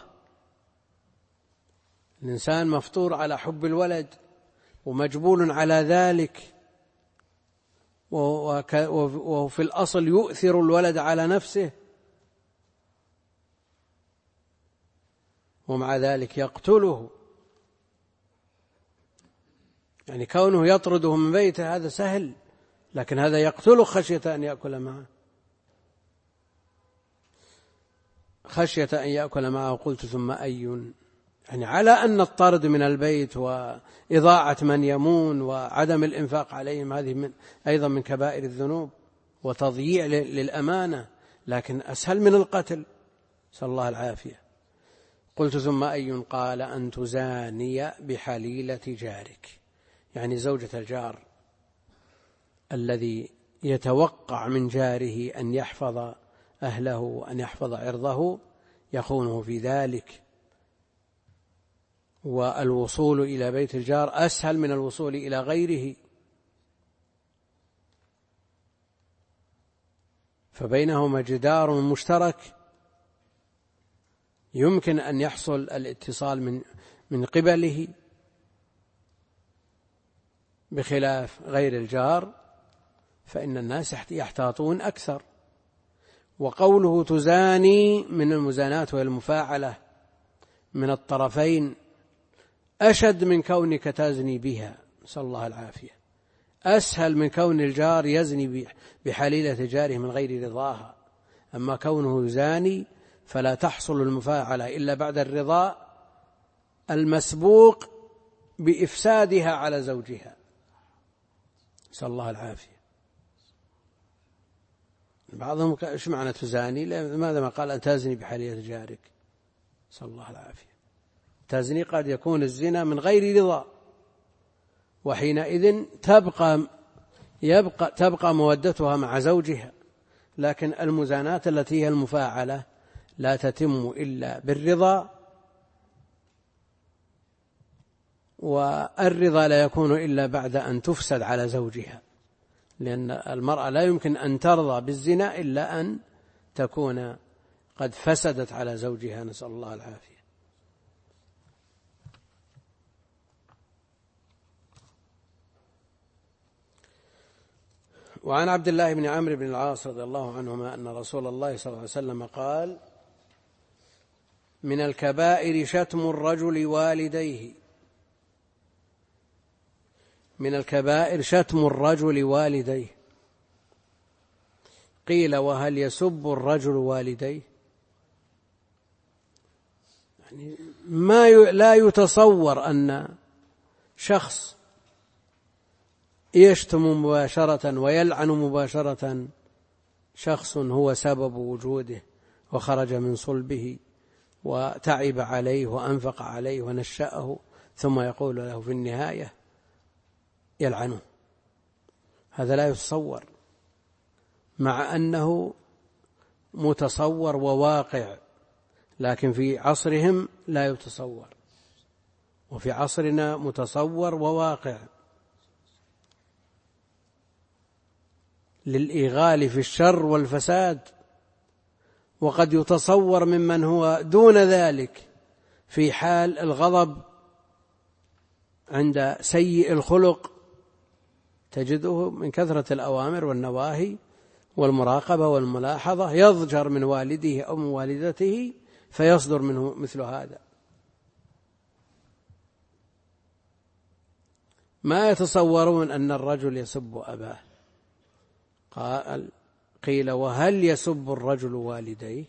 الإنسان مفطور على حب الولد ومجبول على ذلك، وفي الأصل يؤثر الولد على نفسه، ومع ذلك يقتله. يعني كونه يطرده من بيته هذا سهل، لكن هذا يقتله خشية أن يأكل معه، خشية أن يأكل معه. قلت ثم أي؟ يعني على أن الطرد من البيت وإضاعة من يمون وعدم الإنفاق عليهم هذه أيضا من كبائر الذنوب وتضييع للأمانة، لكن أسهل من القتل، نسأل الله العافية. قلت ثم أي؟ قال أن تزاني بحليلة جارك، يعني زوجة الجار الذي يتوقع من جاره أن يحفظ أهله وأن يحفظ عرضه يخونه في ذلك، والوصول إلى بيت الجار أسهل من الوصول إلى غيره، فبينهما جدار مشترك يمكن أن يحصل الاتصال من قبله، بخلاف غير الجار فإن الناس يحتاطون أكثر. وقوله تزاني من المزانات والمفاعلة من الطرفين أشد من كونك تزني بها، نسأل الله العافية، أسهل من كون الجار يزني بحليلة جاره من غير رضاها. أما كونه يزاني فلا تحصل المفاعلة إلا بعد الرضا المسبوق بإفسادها على زوجها، نسأل الله العافية. بعضهم إيش معنى تزاني؟ لماذا ما قال أن تزني بحليلة جارك؟ نسأل الله العافية. تزني قد يكون الزنا من غير رضا، وحينئذ تبقى مودتها مع زوجها، لكن المزانات التي هي المفاعلة لا تتم إلا بالرضا، والرضا لا يكون إلا بعد أن تفسد على زوجها، لأن المرأة لا يمكن أن ترضى بالزنا إلا أن تكون قد فسدت على زوجها، نسأل الله العافية. وعن عبد الله بن عمرو بن العاص رضي الله عنهما أن رسول الله صلى الله عليه وسلم قال: من الكبائر شتم الرجل والديه. من الكبائر شتم الرجل والديه. قيل: وهل يسب الرجل والديه؟ يعني لا يتصور أن شخص يشتم مباشرة ويلعن مباشرة شخص هو سبب وجوده وخرج من صلبه وتعب عليه وأنفق عليه ونشأه، ثم يقول له في النهاية يلعنه. هذا لا يتصور، مع أنه متصور وواقع، لكن في عصرهم لا يتصور، وفي عصرنا متصور وواقع، للإغال في الشر والفساد. وقد يتصور ممن هو دون ذلك في حال الغضب عند سيء الخلق، تجده من كثرة الأوامر والنواهي والمراقبة والملاحظة يضجر من والده أو من والدته فيصدر منه مثل هذا. ما يتصورون أن الرجل يسب أباه. قيل: وهل يسب الرجل والديه؟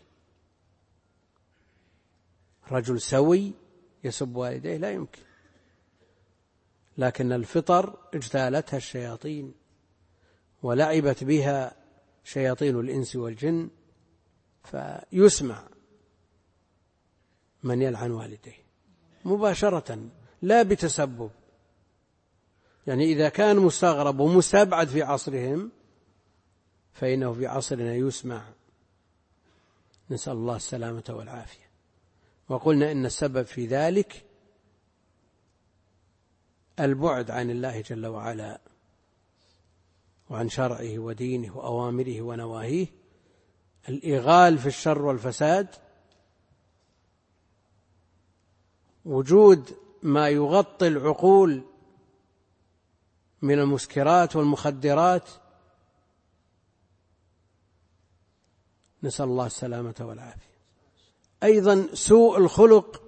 رجل سوي يسب والديه؟ لا يمكن. لكن الفطر اجتالتها الشياطين ولعبت بها شياطين الإنس والجن، فيسمع من يلعن والديه مباشرة لا بتسبب. يعني إذا كان مستغرب ومستبعد في عصرهم فإنه في عصرنا يسمع، نسأل الله السلامة والعافية. وقلنا إن السبب في ذلك البعد عن الله جل وعلا وعن شرعه ودينه وأوامره ونواهيه، الإغال في الشر والفساد، وجود ما يغطي العقول من المسكرات والمخدرات نسأل الله السلامة والعافية. أيضا سوء الخلق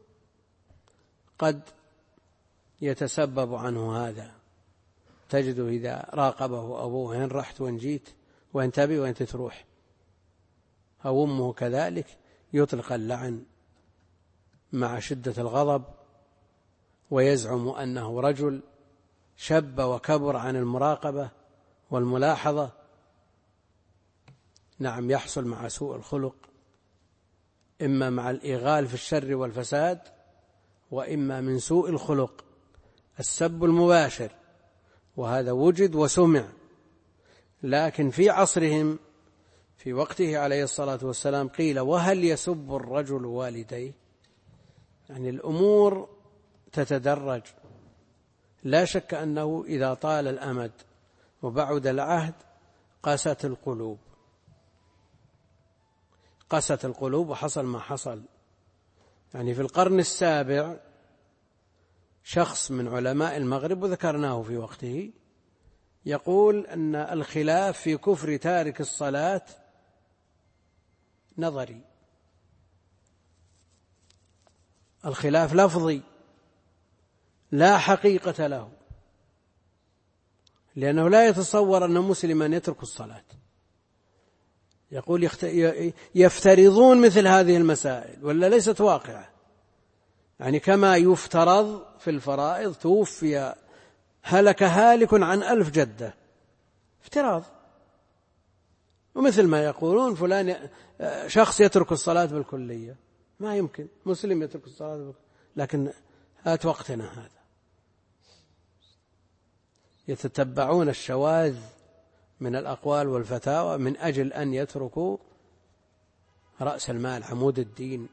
قد يتسبب عنه هذا، تجده إذا راقبه أبوه وين رحت وين جيت وين تبي وين تروح، أو أمه كذلك، يطلق اللعن مع شدة الغضب، ويزعم أنه رجل شب وكبر عن المراقبة والملاحظة. نعم، يحصل مع سوء الخلق إما مع الإغال في الشر والفساد، وإما من سوء الخلق السب المباشر، وهذا وجد وسمع. لكن في عصرهم في وقته عليه الصلاة والسلام قيل: وهل يسب الرجل والديه؟ يعني الأمور تتدرج. لا شك أنه إذا طال الأمد وبعد العهد قست القلوب وحصل ما حصل. يعني في القرن السابع شخص من علماء المغرب، وذكرناه في وقته، يقول أن الخلاف في كفر تارك الصلاة نظري، الخلاف لفظي لا حقيقة له، لأنه لا يتصور أن مسلما يترك الصلاة. يقول يفترضون مثل هذه المسائل ولا ليست واقعة، يعني كما يفترض في الفرائض توفي هلك هالك عن 1000 جدة، افتراض. ومثل ما يقولون فلان شخص يترك الصلاة بالكلية، ما يمكن مسلم يترك الصلاة بالكلية. لكن هات وقتنا هذا يتتبعون الشواذ من الأقوال والفتاوى من أجل أن يتركوا رأس المال، عمود الدين،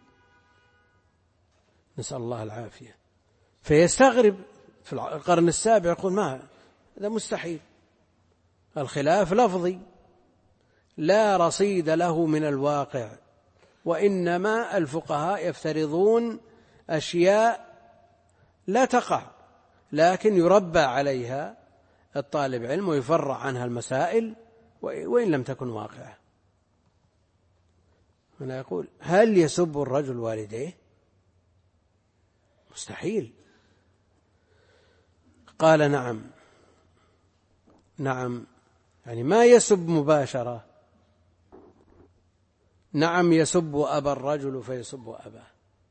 نسأل الله العافية. فيستغرب في القرن السابع يقول: ما هذا مستحيل، الخلاف لفظي لا رصيد له من الواقع، وإنما الفقهاء يفترضون أشياء لا تقع، لكن يربى عليها الطالب علم ويفرع عنها المسائل وإن لم تكن واقعة. هنا يقول: هل يسب الرجل والديه؟ مستحيل. قال: نعم، يعني ما يسب مباشرة. نعم، يسب أبا الرجل فيسب أباه.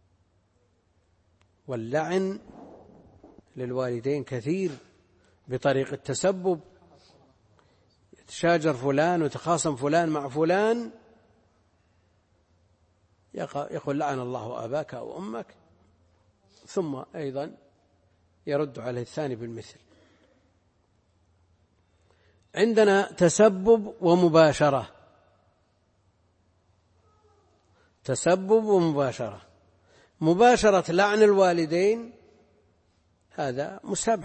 واللعن للوالدين كثير بطريق التسبب، يتشاجر فلان ويتخاصم فلان مع فلان، يقول: لعن الله أباك أو أمك، ثم أيضا يرد عليه الثاني بالمثل. عندنا تسبب ومباشرة. تسبب ومباشرة. مباشرة لعن الوالدين هذا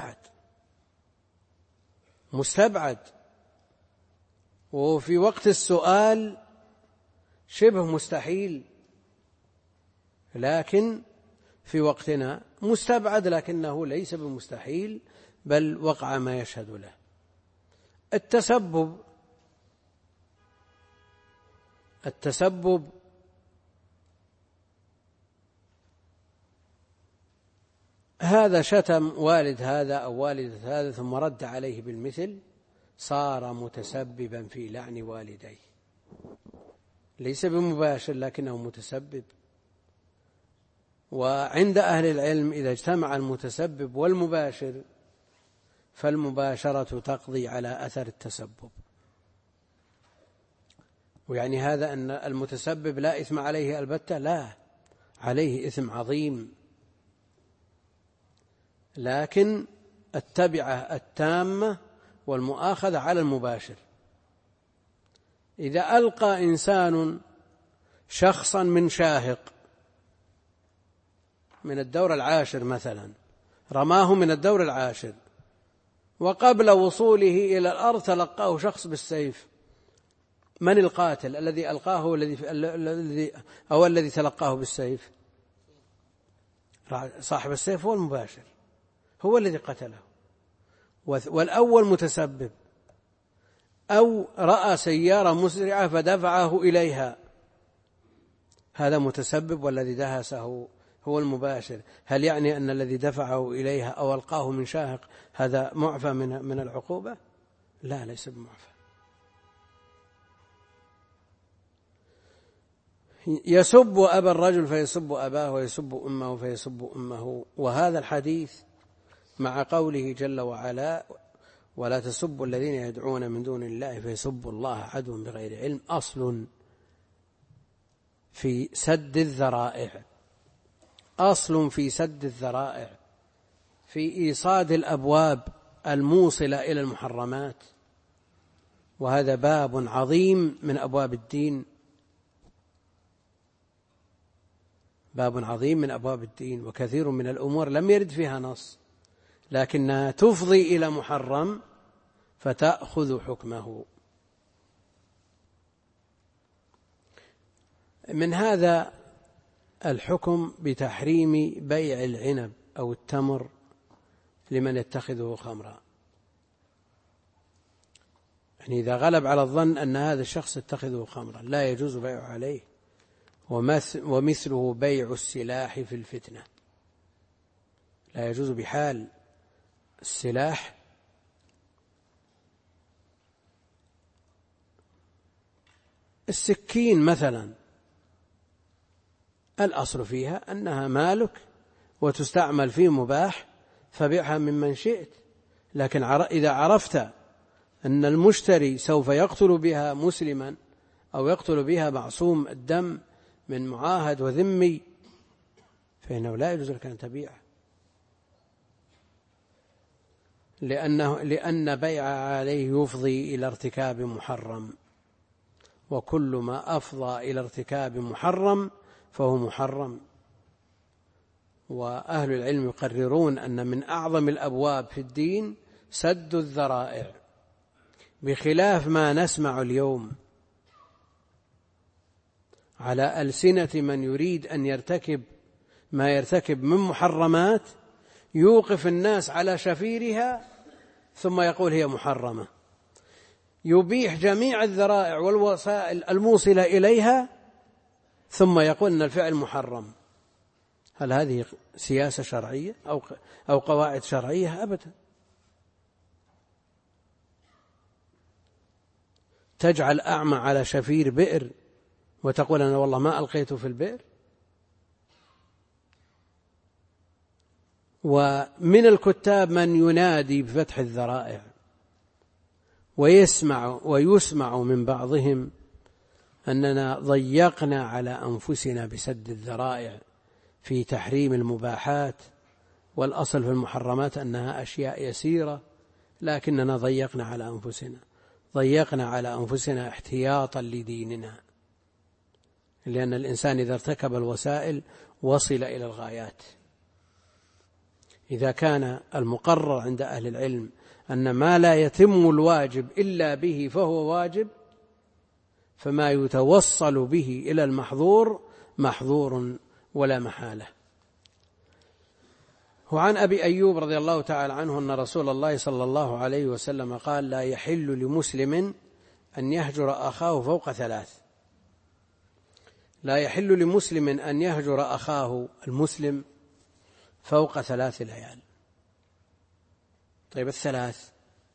مستبعد، وفي وقت السؤال شبه مستحيل، لكن في وقتنا مستبعد، لكنه ليس بمستحيل، بل وقع ما يشهد له. التسبب هذا شتم والد هذا أو والدة هذا ثم رد عليه بالمثل، صار متسببا في لعن والديه، ليس بمباشر لكنه متسبب. وعند أهل العلم إذا اجتمع المتسبب والمباشر فالمباشرة تقضي على أثر التسبب. ويعني هذا أن المتسبب لا إثم عليه البتة، لا، عليه إثم عظيم، لكن التبعة التامة والمؤاخذة على المباشر. إذا ألقى إنسان شخصا من شاهق من الدور العاشر مثلا، رماه من الدور العاشر، وقبل وصوله إلى الأرض تلقاه شخص بالسيف، من القاتل؟ الذي ألقاه أو الذي تلقاه بالسيف؟ صاحب السيف هو المباشر، هو الذي قتله، والأول متسبب. أو رأى سيارة مسرعة فدفعه إليها، هذا متسبب والذي دهسه هو المباشر. هل يعني أن الذي دفعه إليها أو ألقاه من شاهق هذا معفى من العقوبة؟ لا، ليس بمعفى. يسب أبا الرجل فيسب أباه، ويسب أمه فيسب أمه. وهذا الحديث مع قوله جل وعلا ولا تسبوا الذين يدعون من دون الله فيسبوا الله عدوا بغير علم، أصل في سد الذرائع، أصل في سد الذرائع، في إيصاد الأبواب الموصلة إلى المحرمات. وهذا باب عظيم من أبواب الدين، باب عظيم من أبواب الدين. وكثير من الأمور لم يرد فيها نص لكنها تفضي إلى محرم فتأخذ حكمه. من هذا الحكم بتحريم بيع العنب أو التمر لمن يتخذه خمرا، يعني إذا غلب على الظن أن هذا الشخص يتخذه خمرا لا يجوز بيعه عليه. ومثله بيع السلاح في الفتنة، لا يجوز بحال. السلاح السكين مثلا الأصل فيها أنها مالك وتستعمل في مباح فبيعها ممن شئت، لكن إذا عرفت أن المشتري سوف يقتل بها مسلما أو يقتل بها معصوم الدم من معاهد وذمي فإنه لا يجوز لك أن تبيعه، لأن بيع عليه يفضي إلى ارتكاب محرم، وكل ما أفضى إلى ارتكاب محرم فهو محرم. وأهل العلم يقررون أن من أعظم الأبواب في الدين سد الذرائع، بخلاف ما نسمع اليوم على ألسنة من يريد أن يرتكب ما يرتكب من محرمات، يوقف الناس على شفيرها ثم يقول هي محرمة، يبيح جميع الذرائع والوسائل الموصلة إليها ثم يقول أن الفعل محرم. هل هذه سياسة شرعية أو قواعد شرعية؟ أبدا. تجعل أعمى على شفير بئر وتقول أنا والله ما ألقيته في البئر. ومن الكتاب من ينادي بفتح الذرائع ويسمع من بعضهم أننا ضيقنا على أنفسنا بسد الذرائع في تحريم المباحات، والأصل في المحرمات أنها أشياء يسيرة، لكننا ضيقنا على أنفسنا احتياطا لديننا، لأن الإنسان إذا ارتكب الوسائل وصل إلى الغايات. إذا كان المقرر عند أهل العلم أن ما لا يتم الواجب إلا به فهو واجب، فما يتوصل به إلى المحظور محظور ولا محالة. وعن أبي أيوب رضي الله تعالى عنه أن رسول الله صلى الله عليه وسلم قال لا يحل لمسلم أن يهجر أخاه فوق 3. لا يحل لمسلم أن يهجر أخاه المسلم فوق 3 ليال. طيب 3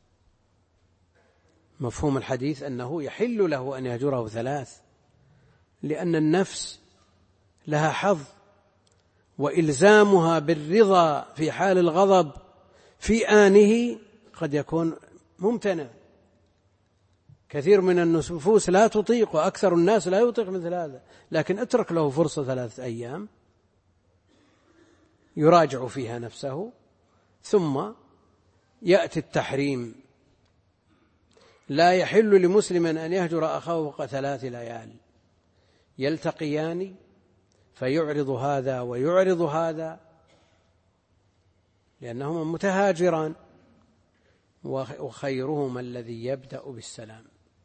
مفهوم الحديث أنه يحل له أن يهجره 3، لأن النفس لها حظ، وإلزامها بالرضا في حال الغضب في آنه قد يكون ممتنع. كثير من النفوس لا تطيق، وأكثر الناس لا يطيق مثل هذا، لكن اترك له فرصة 3 أيام يراجع فيها نفسه ثم يأتي التحريم. لا يحل لمسلم أن يهجر أخاه فوق 3 ليال، يلتقيان فيعرض هذا ويعرض هذا لأنهما متهاجران، وخيرهما الذي يبدأ بالسلام.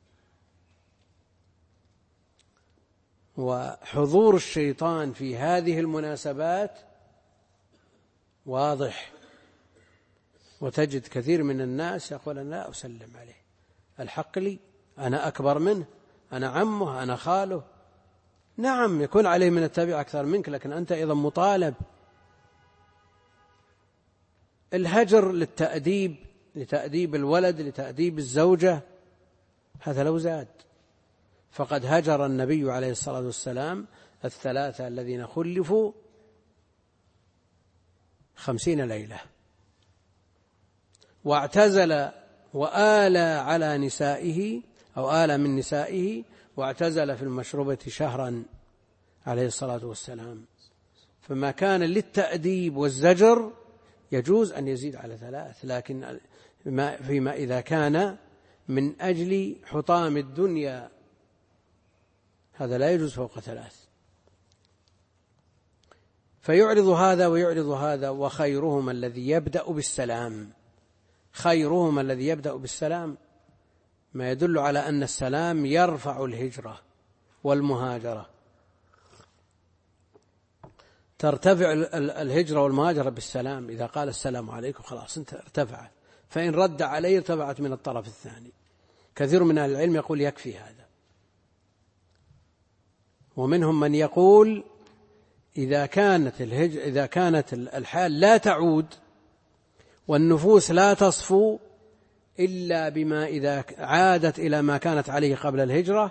وحضور الشيطان في هذه المناسبات واضح، وتجد كثير من الناس يقول أنا لا أسلم عليه، الحق لي، أنا أكبر منه، أنا عمه، أنا خاله. نعم يكون عليه من التابع أكثر منك، لكن أنت أيضا مطالب. الهجر لتأديب الولد، لتأديب الزوجة، هذا لو زاد. فقد هجر النبي عليه الصلاة والسلام 3 الذين خلفوا 50 ليلة، واعتزل وآلى على نسائه أو آلى من نسائه، واعتزل في المشروبة شهرا عليه الصلاة والسلام. فما كان للتأديب والزجر يجوز أن يزيد على 3، لكن فيما إذا كان من أجل حطام الدنيا هذا لا يجوز فوق 3. فيعرض هذا ويعرض هذا، وخيرهما الذي يبدأ بالسلام. خيرهما الذي يبدأ بالسلام، ما يدل على أن السلام يرفع الهجرة والمهاجرة. ترتفع الهجرة والمهاجرة بالسلام. إذا قال السلام عليكم خلاص انت ارتفعت، فإن رد عليه ارتفعت من الطرف الثاني. كثير من أهل العلم يقول يكفي هذا، ومنهم من يقول إذا كانت الحال لا تعود والنفوس لا تصفو إلا بما إذا عادت إلى ما كانت عليه قبل الهجرة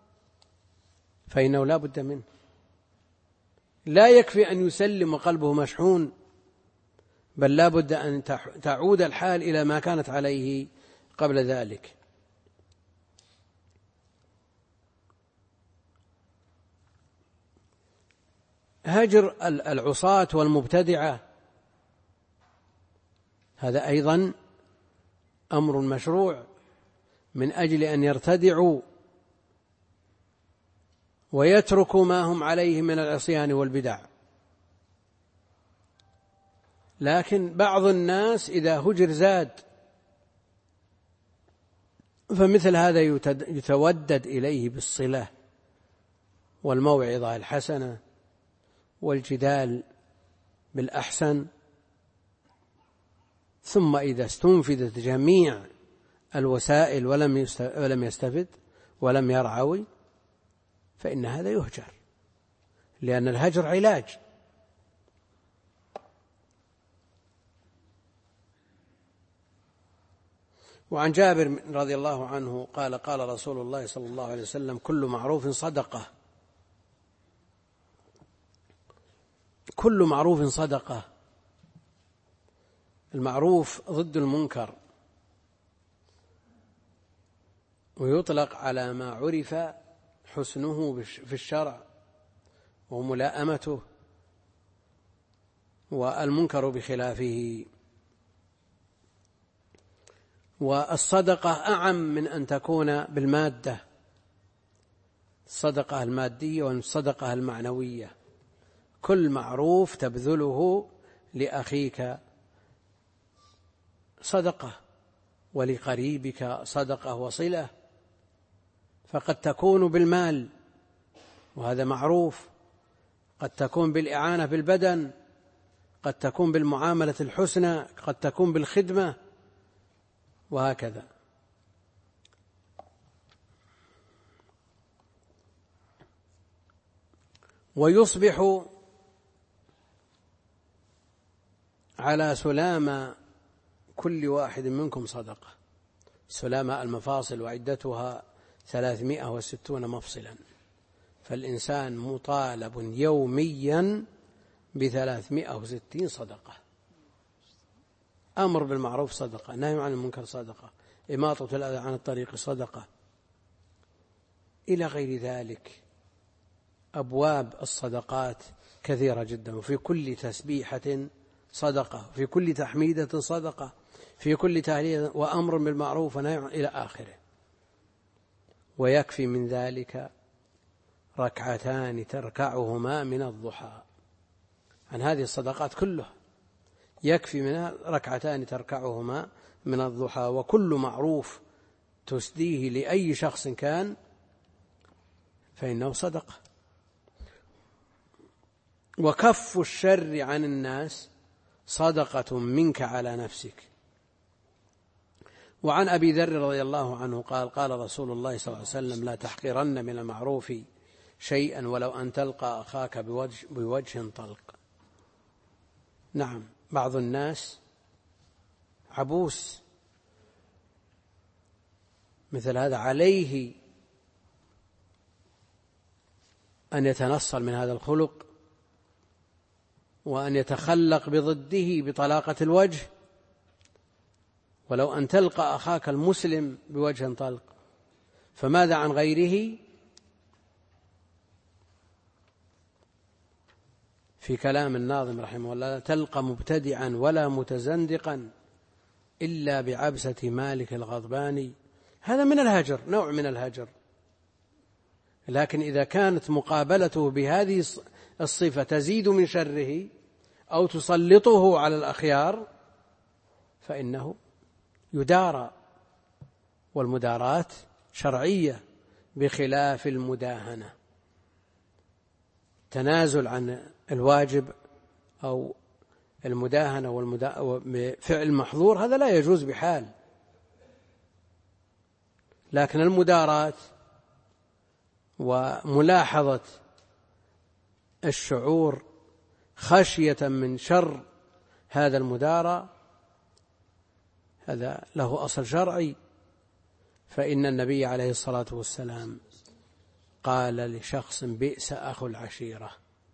فإنه لا بد منه. لا يكفي أن يسلم وقلبه مشحون، بل لا بد أن تعود الحال إلى ما كانت عليه قبل ذلك. هجر العصاة والمبتدعة هذا أيضا أمر مشروع، من أجل أن يرتدعوا ويتركوا ما هم عليه من العصيان والبدع. لكن بعض الناس إذا هجر زاد، فمثل هذا يتودد إليه بالصلة والموعظة الحسنة والجدال بالأحسن. ثم إذا استنفذت جميع الوسائل ولم يستفد ولم يرعوي، فإن هذا يهجر، لأن الهجر علاج. وعن جابر رضي الله عنه قال قال رسول الله صلى الله عليه وسلم: كل معروف صدقة. كل معروف صدقة. المعروف ضد المنكر، ويطلق على ما عرف حسنه في الشرع وملاءمته، والمنكر بخلافه. والصدقة أعم من أن تكون بالمادة، الصدقة المادية والصدقة المعنوية. كل معروف تبذله لأخيك صدقة، ولقريبك صدقة وصلة. فقد تكون بالمال وهذا معروف، قد تكون بالإعانة بالبدن، قد تكون بالمعاملة الحسنى، قد تكون بالخدمة، وهكذا. ويصبح على سلامة كل واحد منكم صدقة. سلامة المفاصل وعدتها 360 مفصلا، فالإنسان مطالب يوميا ب360 صدقة. أمر بالمعروف صدقة، نهي عن المنكر صدقة، إماطة الأذى عن الطريق صدقة، إلى غير ذلك. أبواب الصدقات كثيرة جدا، وفي كل تسبيحة صدقة، في كل تحميدة صدقة، في كل تهليل وأمر بالمعروف ونهي إلى آخره. ويكفي من ذلك ركعتان تركعهما من الضحى. عن هذه الصدقات كلها يكفي منها ركعتان تركعهما من الضحى. وكل معروف تسديه لأي شخص كان فإنه صدقة. وكف الشر عن الناس صدقة منك على نفسك. وعن أبي ذر رضي الله عنه قال قال رسول الله صلى الله عليه وسلم لا تحقرن من المعروف شيئا ولو أن تلقى أخاك بوجه طلق. نعم، بعض الناس عبوس مثل هذا، عليه أن يتنصل من هذا الخلق وأن يتخلق بضده بطلاقة الوجه، ولو أن تلقى أخاك المسلم بوجه طلق. فماذا عن غيره؟ في كلام الناظم رحمه الله: لا تلقى مبتدعا ولا متزندقا إلا بعبسة مالك الغضبان. هذا من الهجر، نوع من الهجر، لكن إذا كانت مقابلته بهذه الصفة تزيد من شره أو تسلطه على الأخيار فإنه يدارى، والمداراة شرعية بخلاف المداهنة. تنازل عن الواجب أو المداهنة بفعل محظور هذا لا يجوز بحال، لكن المداراة وملاحظة الشعور خشية من شر هذا المدارى هذا له أصل شرعي. فإن النبي عليه الصلاة والسلام قال لشخص: بئس أخو العشيرة،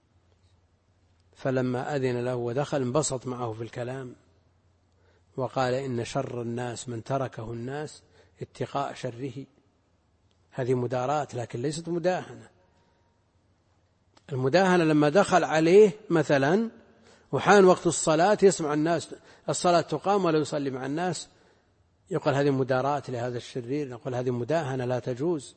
فلما أذن له ودخل انبسط معه في الكلام وقال: إن شر الناس من تركه الناس اتقاء شره. هذه مداراة لكن ليست مداهنة. المداهنة لما دخل عليه مثلا وحان وقت الصلاة يسمع الناس الصلاة تقام ولا يصلي مع الناس، يقول هذه مداراة لهذا الشرير، نقول هذه مداهنة لا تجوز.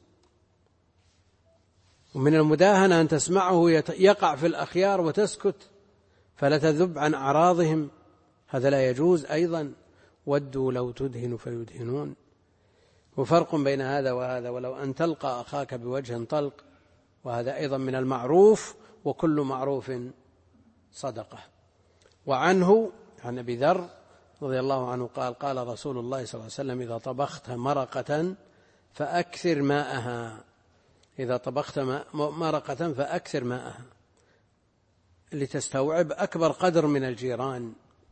ومن المداهنة أن تسمعه يقع في الأخيار وتسكت فلا تذب عن أعراضهم، هذا لا يجوز أيضا. ودوا لو تدهن فيدهنون. وفرق بين هذا وهذا: ولو أن تلقى أخاك بوجه طلق، وهذا أيضا من المعروف، وكل معروف صدقة. وعنه عن أبي ذر رضي الله عنه قال قال رسول الله صلى الله عليه وسلم: إذا طبخت مرقة فأكثر ماءها. إذا طبخت مرقة فأكثر ماءها، لتستوعب أكبر قدر من الجيران.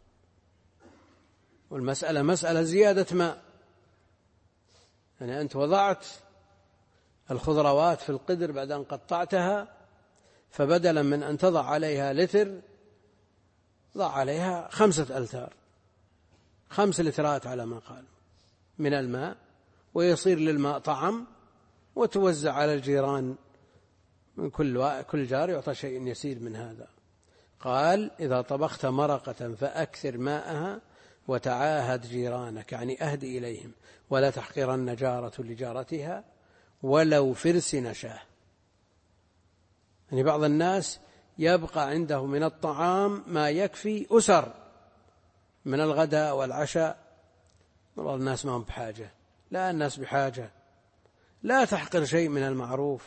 والمسألة مسألة زيادة ماء، يعني أنت وضعت الخضروات في القدر بعد أن قطعتها، فبدلا من أن تضع عليها لتر ضع عليها 5 ألتار، 5 لترات على ما قال من الماء، ويصير للماء طعم وتوزع على الجيران، من كل جار يعطى شيء يسير من هذا. قال: إذا طبخت مرقة فأكثر ماءها وتعاهد جيرانك، يعني أهد إليهم، ولا تحقرن جارة لجارتها ولو فرس نشاه. يعني بعض الناس يبقى عنده من الطعام ما يكفي أسر من الغداء والعشاء، والله الناس ما هم بحاجة. لا، الناس بحاجة. لا تحقر شيء من المعروف،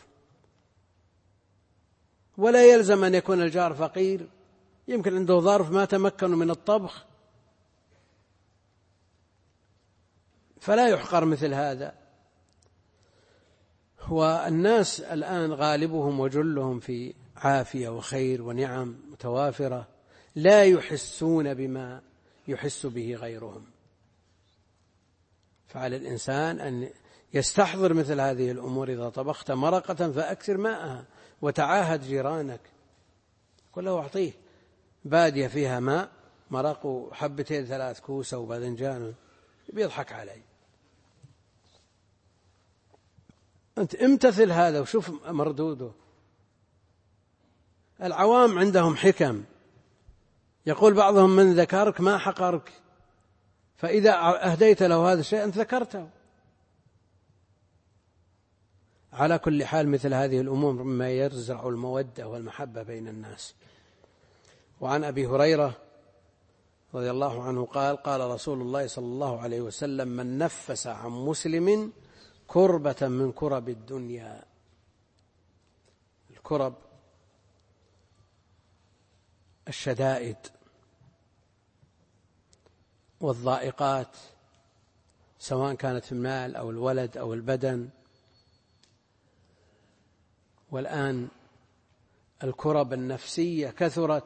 ولا يلزم أن يكون الجار فقير، يمكن عنده ظرف ما تمكنوا من الطبخ فلا يحقر مثل هذا. والناس الآن غالبهم وجلهم في عافية وخير ونعم متوافرة، لا يحسون بما يحس به غيرهم. فعلى الإنسان أن يستحضر مثل هذه الأمور: إذا طبخت مرقة فأكثر ماءها وتعاهد جيرانك. قل له أعطيه بادية فيها ماء، مرق 2-3 كوسة وباذنجان، بيضحك علي. أنت امتثل هذا وشوف مردوده. العوام عندهم حكم، يقول بعضهم: من ذكرك ما حقرك، فإذا أهديت له هذا الشيء أنت ذكرته. على كل حال مثل هذه الأمور مما يزرع المودة والمحبة بين الناس. وعن أبي هريرة رضي الله عنه قال قال رسول الله صلى الله عليه وسلم: من نفس عن مسلم كربة من كرب الدنيا. الكرب الشدائد والضائقات سواء كانت في المال أو الولد أو البدن. والآن الكرب النفسية كثرت،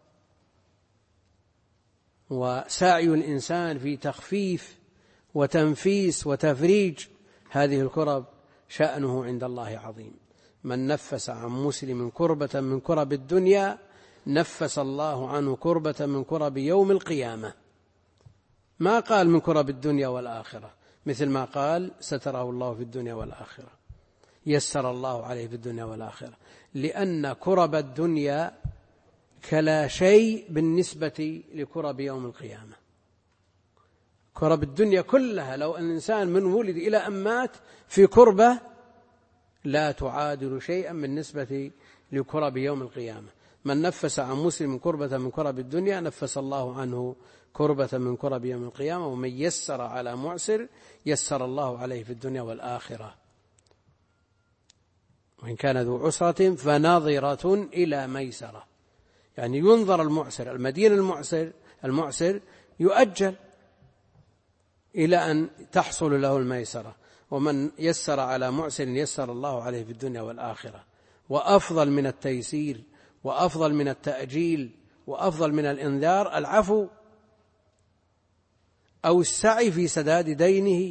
وسعي الإنسان في تخفيف وتنفيس وتفريج هذه الكرب شأنه عند الله عظيم. من نفس عن مسلم كربة من كرب الدنيا نفس الله عنه كربة من كرب يوم القيامة. ما قال من كرب الدنيا والآخرة، مثل ما قال ستره الله في الدنيا والآخرة، يسر الله عليه في الدنيا والآخرة، لأن كرب الدنيا كلا شيء بالنسبة لكرب يوم القيامة. كرب الدنيا كلها لو أن الإنسان من ولد إلى أن مات في كربة لا تعادل شيئا بالنسبة لكرب يوم القيامة. من نفس عن مسلم كربة من كرب الدنيا نفس الله عنه كربة من كرب يوم القيامة. ومن يسر على معسر يسر الله عليه في الدنيا والآخرة. وإن كان ذو عسرة فناظرة إلى ميسرة، يعني ينظر المعسر، المدين المعسر يؤجل إلى أن تحصل له الميسرة. ومن يسر على معسر يسر الله عليه في الدنيا والآخرة. وأفضل من التيسير وأفضل من التأجيل وأفضل من الإنذار العفو أو السعي في سداد دينه.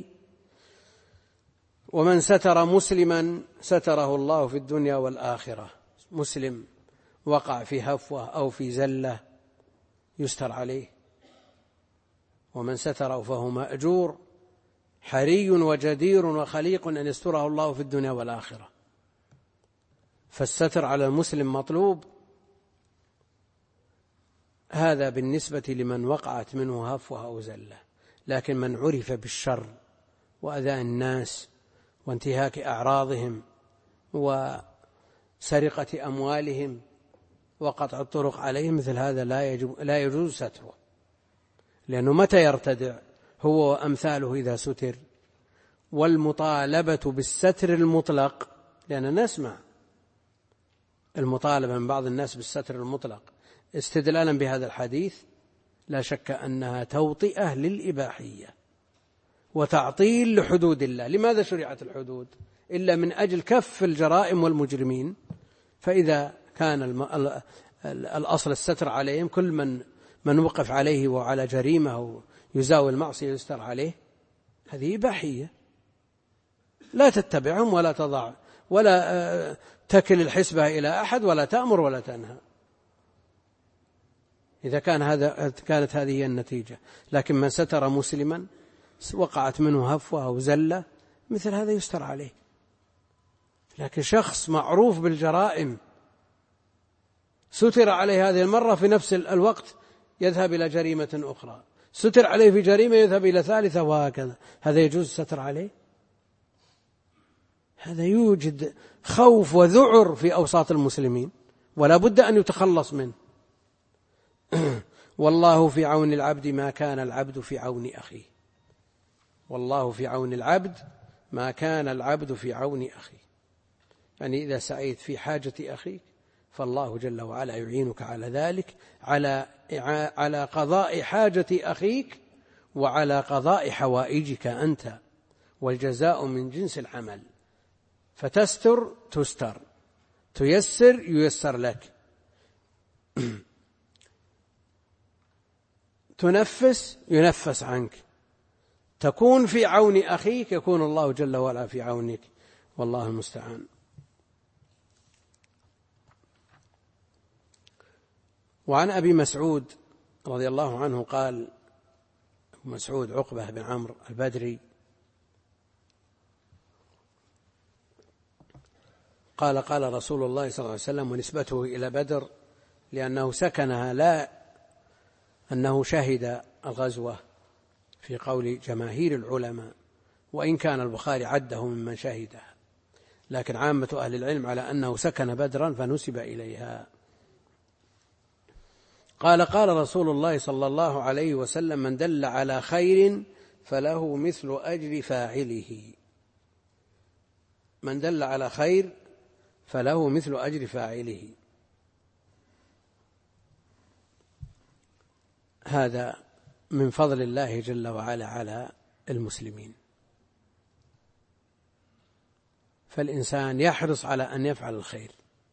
ومن ستر مسلما ستره الله في الدنيا والآخرة. مسلم وقع في هفوة أو في زلة يستر عليه، ومن ستره فهو مأجور، حري وجدير وخليق أن يستره الله في الدنيا والآخرة. فالستر على المسلم مطلوب. هذا بالنسبة لمن وقعت منه هفوة أو زلة. لكن من عرف بالشر وأذى الناس وانتهاك أعراضهم وسرقة أموالهم وقطع الطرق عليهم، مثل هذا لا يجوز ستره، لأنه متى يرتدع هو وأمثاله إذا ستر. والمطالبة بالستر المطلق، لأننا نسمع المطالبة من بعض الناس بالستر المطلق استدلالا بهذا الحديث، لا شك أنها توطئة للإباحية وتعطيل لحدود الله. لماذا شرعت الحدود؟ إلا من أجل كف الجرائم والمجرمين. فإذا كان الأصل الستر عليهم، كل من وقف عليه وعلى جريمة يزاوي المعصية يستر عليه، هذه إباحية. لا تتبعهم ولا تضع ولا تكل الحسبة إلى أحد ولا تأمر ولا تنهى، إذا كانت هذه النتيجة. لكن من ستر مسلما وقعت منه هفوة أو زلة، مثل هذا يستر عليه. لكن شخص معروف بالجرائم ستر عليه هذه المرة، في نفس الوقت يذهب إلى جريمة أخرى، ستر عليه في جريمة يذهب إلى ثالثة، وهكذا، هذا يجوز الستر عليه؟ هذا يوجد خوف وذعر في أوساط المسلمين، ولا بد أن يتخلص منه. والله في عون العبد ما كان العبد في عون أخيه. والله في عون العبد ما كان العبد في عون أخيه. يعني إذا سعيت في حاجة أخيك فالله جل وعلا يعينك على ذلك، على قضاء حاجة أخيك وعلى قضاء حوائجك أنت، والجزاء من جنس العمل. فتستر تستر، تيسر ييسر لك، تنفس ينفس عنك، تكون في عون أخيك يكون الله جل وعلا في عونك، والله المستعان. وعن أبي مسعود رضي الله عنه قال، مسعود عقبة بن عمرو البدري قال قال رسول الله صلى الله عليه وسلم، ونسبته إلى بدر لأنه سكنها، لا أنه شهد الغزوة في قول جماهير العلماء، وإن كان البخاري عده ممن شهدها، لكن عامة أهل العلم على أنه سكن بدرا فنسب إليها. قال قال رسول الله صلى الله عليه وسلم: من دل على خير فله مثل أجر فاعله. من دل على خير فله مثل أجر فاعله. هذا من فضل الله جل وعلا على المسلمين. فالإنسان يحرص على أن يفعل الخير،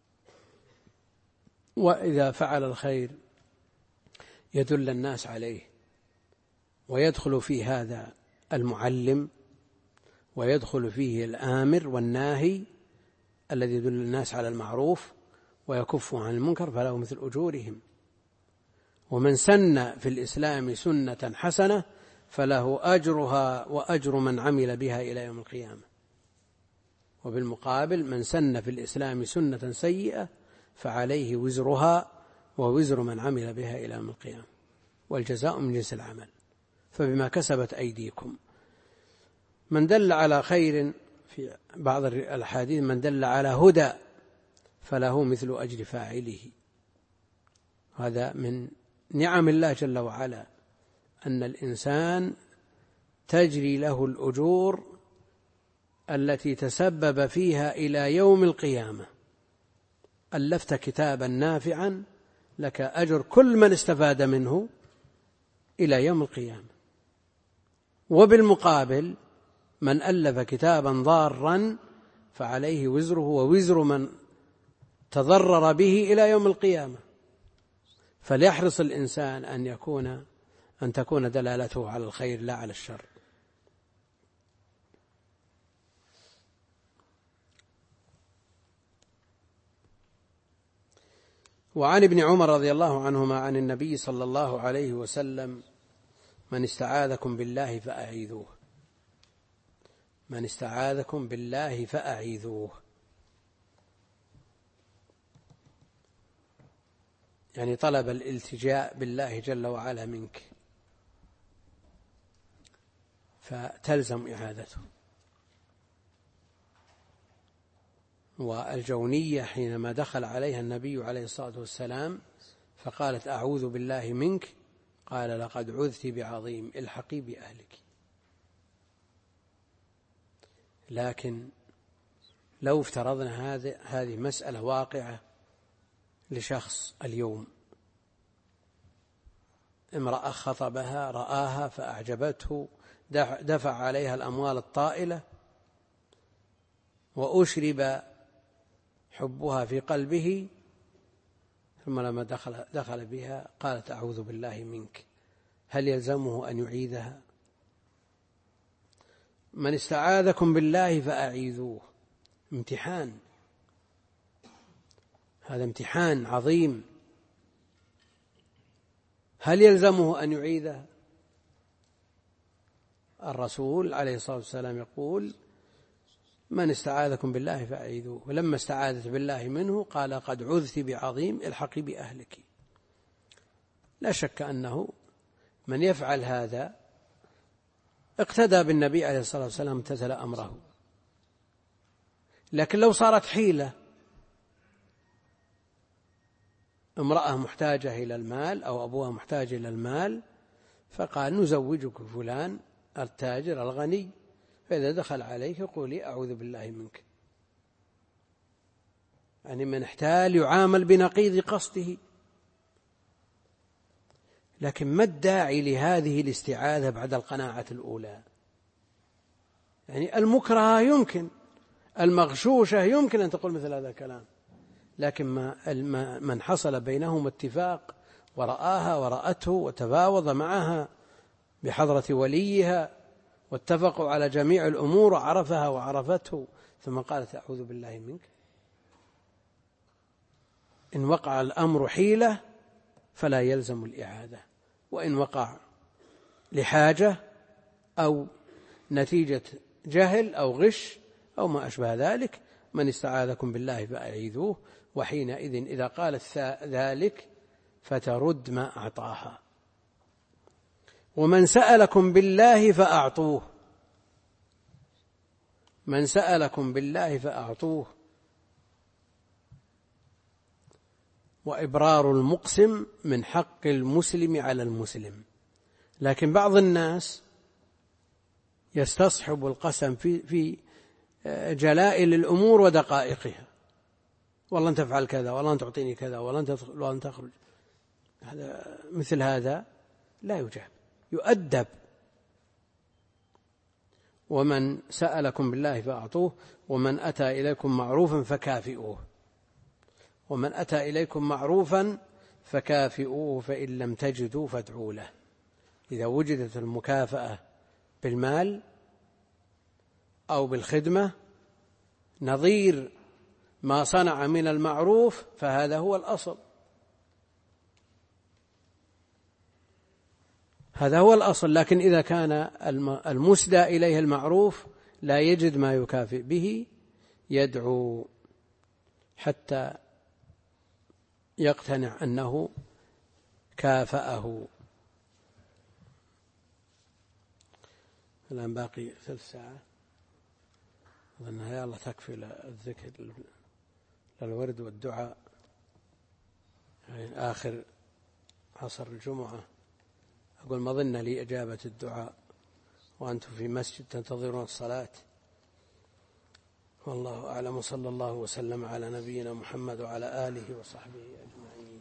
وإذا فعل الخير يدل الناس عليه، ويدخل في هذا المعلم، ويدخل فيه الآمر والناهي الذي يدل الناس على المعروف ويكف عن المنكر، فله مثل أجورهم. ومن سن في الإسلام سنة حسنة فله أجرها وأجر من عمل بها إلى يوم القيامة. وبالمقابل من سن في الإسلام سنة سيئة فعليه وزرها ووزر من عمل بها إلى يوم القيامة، والجزاء من جنس العمل. فبما كسبت أيديكم. من دل على خير في بعض الأحاديث من دل على هدى فله مثل أجر فاعله. هذا من نعم الله جل وعلا، أن الإنسان تجري له الأجور التي تسبب فيها إلى يوم القيامة. ألفت كتابا نافعا لك أجر كل من استفاد منه إلى يوم القيامة. وبالمقابل من ألف كتابا ضارا فعليه وزره ووزر من تضرر به إلى يوم القيامة. فليحرص الإنسان أن تكون دلالته على الخير لا على الشر. وعن ابن عمر رضي الله عنهما عن النبي صلى الله عليه وسلم: من استعاذكم بالله فأعيذوه. من استعاذكم بالله فأعيذوه، يعني طلب الالتجاء بالله جل وعلا منك، فتلزم إعادته. والجونية حينما دخل عليها النبي عليه الصلاة والسلام فقالت: أعوذ بالله منك، قال: لقد عذت بعظيم، الحقي بأهلك. لكن لو افترضنا هذه مسألة واقعة لشخص اليوم، امرأة خطبها رآها فأعجبته، دفع عليها الأموال الطائلة وأشرب حبها في قلبه، ثم لما دخل بها قالت: أعوذ بالله منك، هل يلزمه أن يعيدها؟ من استعاذكم بالله فأعيذوه. امتحان، هذا امتحان عظيم، هل يلزمه أن يعيدها؟ الرسول عليه الصلاة والسلام يقول: من استعاذكم بالله فأعيذوه. ولما استعاذت بالله منه قال: قد عذت بعظيم، الحقي بأهلك. لا شك أنه من يفعل هذا اقتدى بالنبي عليه الصلاة والسلام، امتثل أمره. لكن لو صارت حيلة، امرأة محتاجة إلى المال أو أبوها محتاج إلى المال، فقال: نزوجك فلان التاجر الغني، فإذا دخل عليك قولي: أعوذ بالله منك. يعني من احتال يعامل بنقيض قصده. لكن ما الداعي لهذه الاستعاذة بعد القناعة الأولى؟ يعني المكرهة يمكن، المغشوشة يمكن أن تقول مثل هذا الكلام، لكن من حصل بينهم اتفاق ورآها ورأته وتفاوض معها بحضرة وليها واتفقوا على جميع الأمور وعرفها وعرفته، ثم قالت: أعوذ بالله منك. إن وقع الأمر حيلة فلا يلزم الإعادة، وإن وقع لحاجة أو نتيجة جهل أو غش أو ما أشبه ذلك، من استعاذكم بالله فأعيذوه. وحينئذ إذا قالت ذلك فترد ما أعطاها. ومن سألكم بالله فأعطوه. من سألكم بالله فأعطوه. وإبرار المقسم من حق المسلم على المسلم. لكن بعض الناس يستصحب القسم في جلائل الأمور ودقائقها، والله أن تفعل كذا، والله أن تعطيني كذا، والله أن تدخل، والله أن تخرج. مثل هذا لا يجاب، يؤدب. ومن سألكم بالله فأعطوه ومن أتى إليكم معروفا فكافئوه. ومن أتى إليكم معروفا فكافئوه فإن لم تجدوا فادعوا له. إذا وجدت المكافأة بالمال أو بالخدمة نظير ما صنع من المعروف فهذا هو الأصل، هذا هو الأصل. لكن إذا كان المسدى إليه المعروف لا يجد ما يكافئ به يدعو حتى يقتنع أنه كافأه. الآن باقي 3 ساعات، أظنها يا الله تكفي للذكر للورد والدعاء يعني آخر عصر الجمعة. أقول ما ظن لي إجابة الدعاء وأنتم في مسجد تنتظرون الصلاة. والله أعلم، صلى الله وسلم على نبينا محمد وعلى آله وصحبه أجمعين.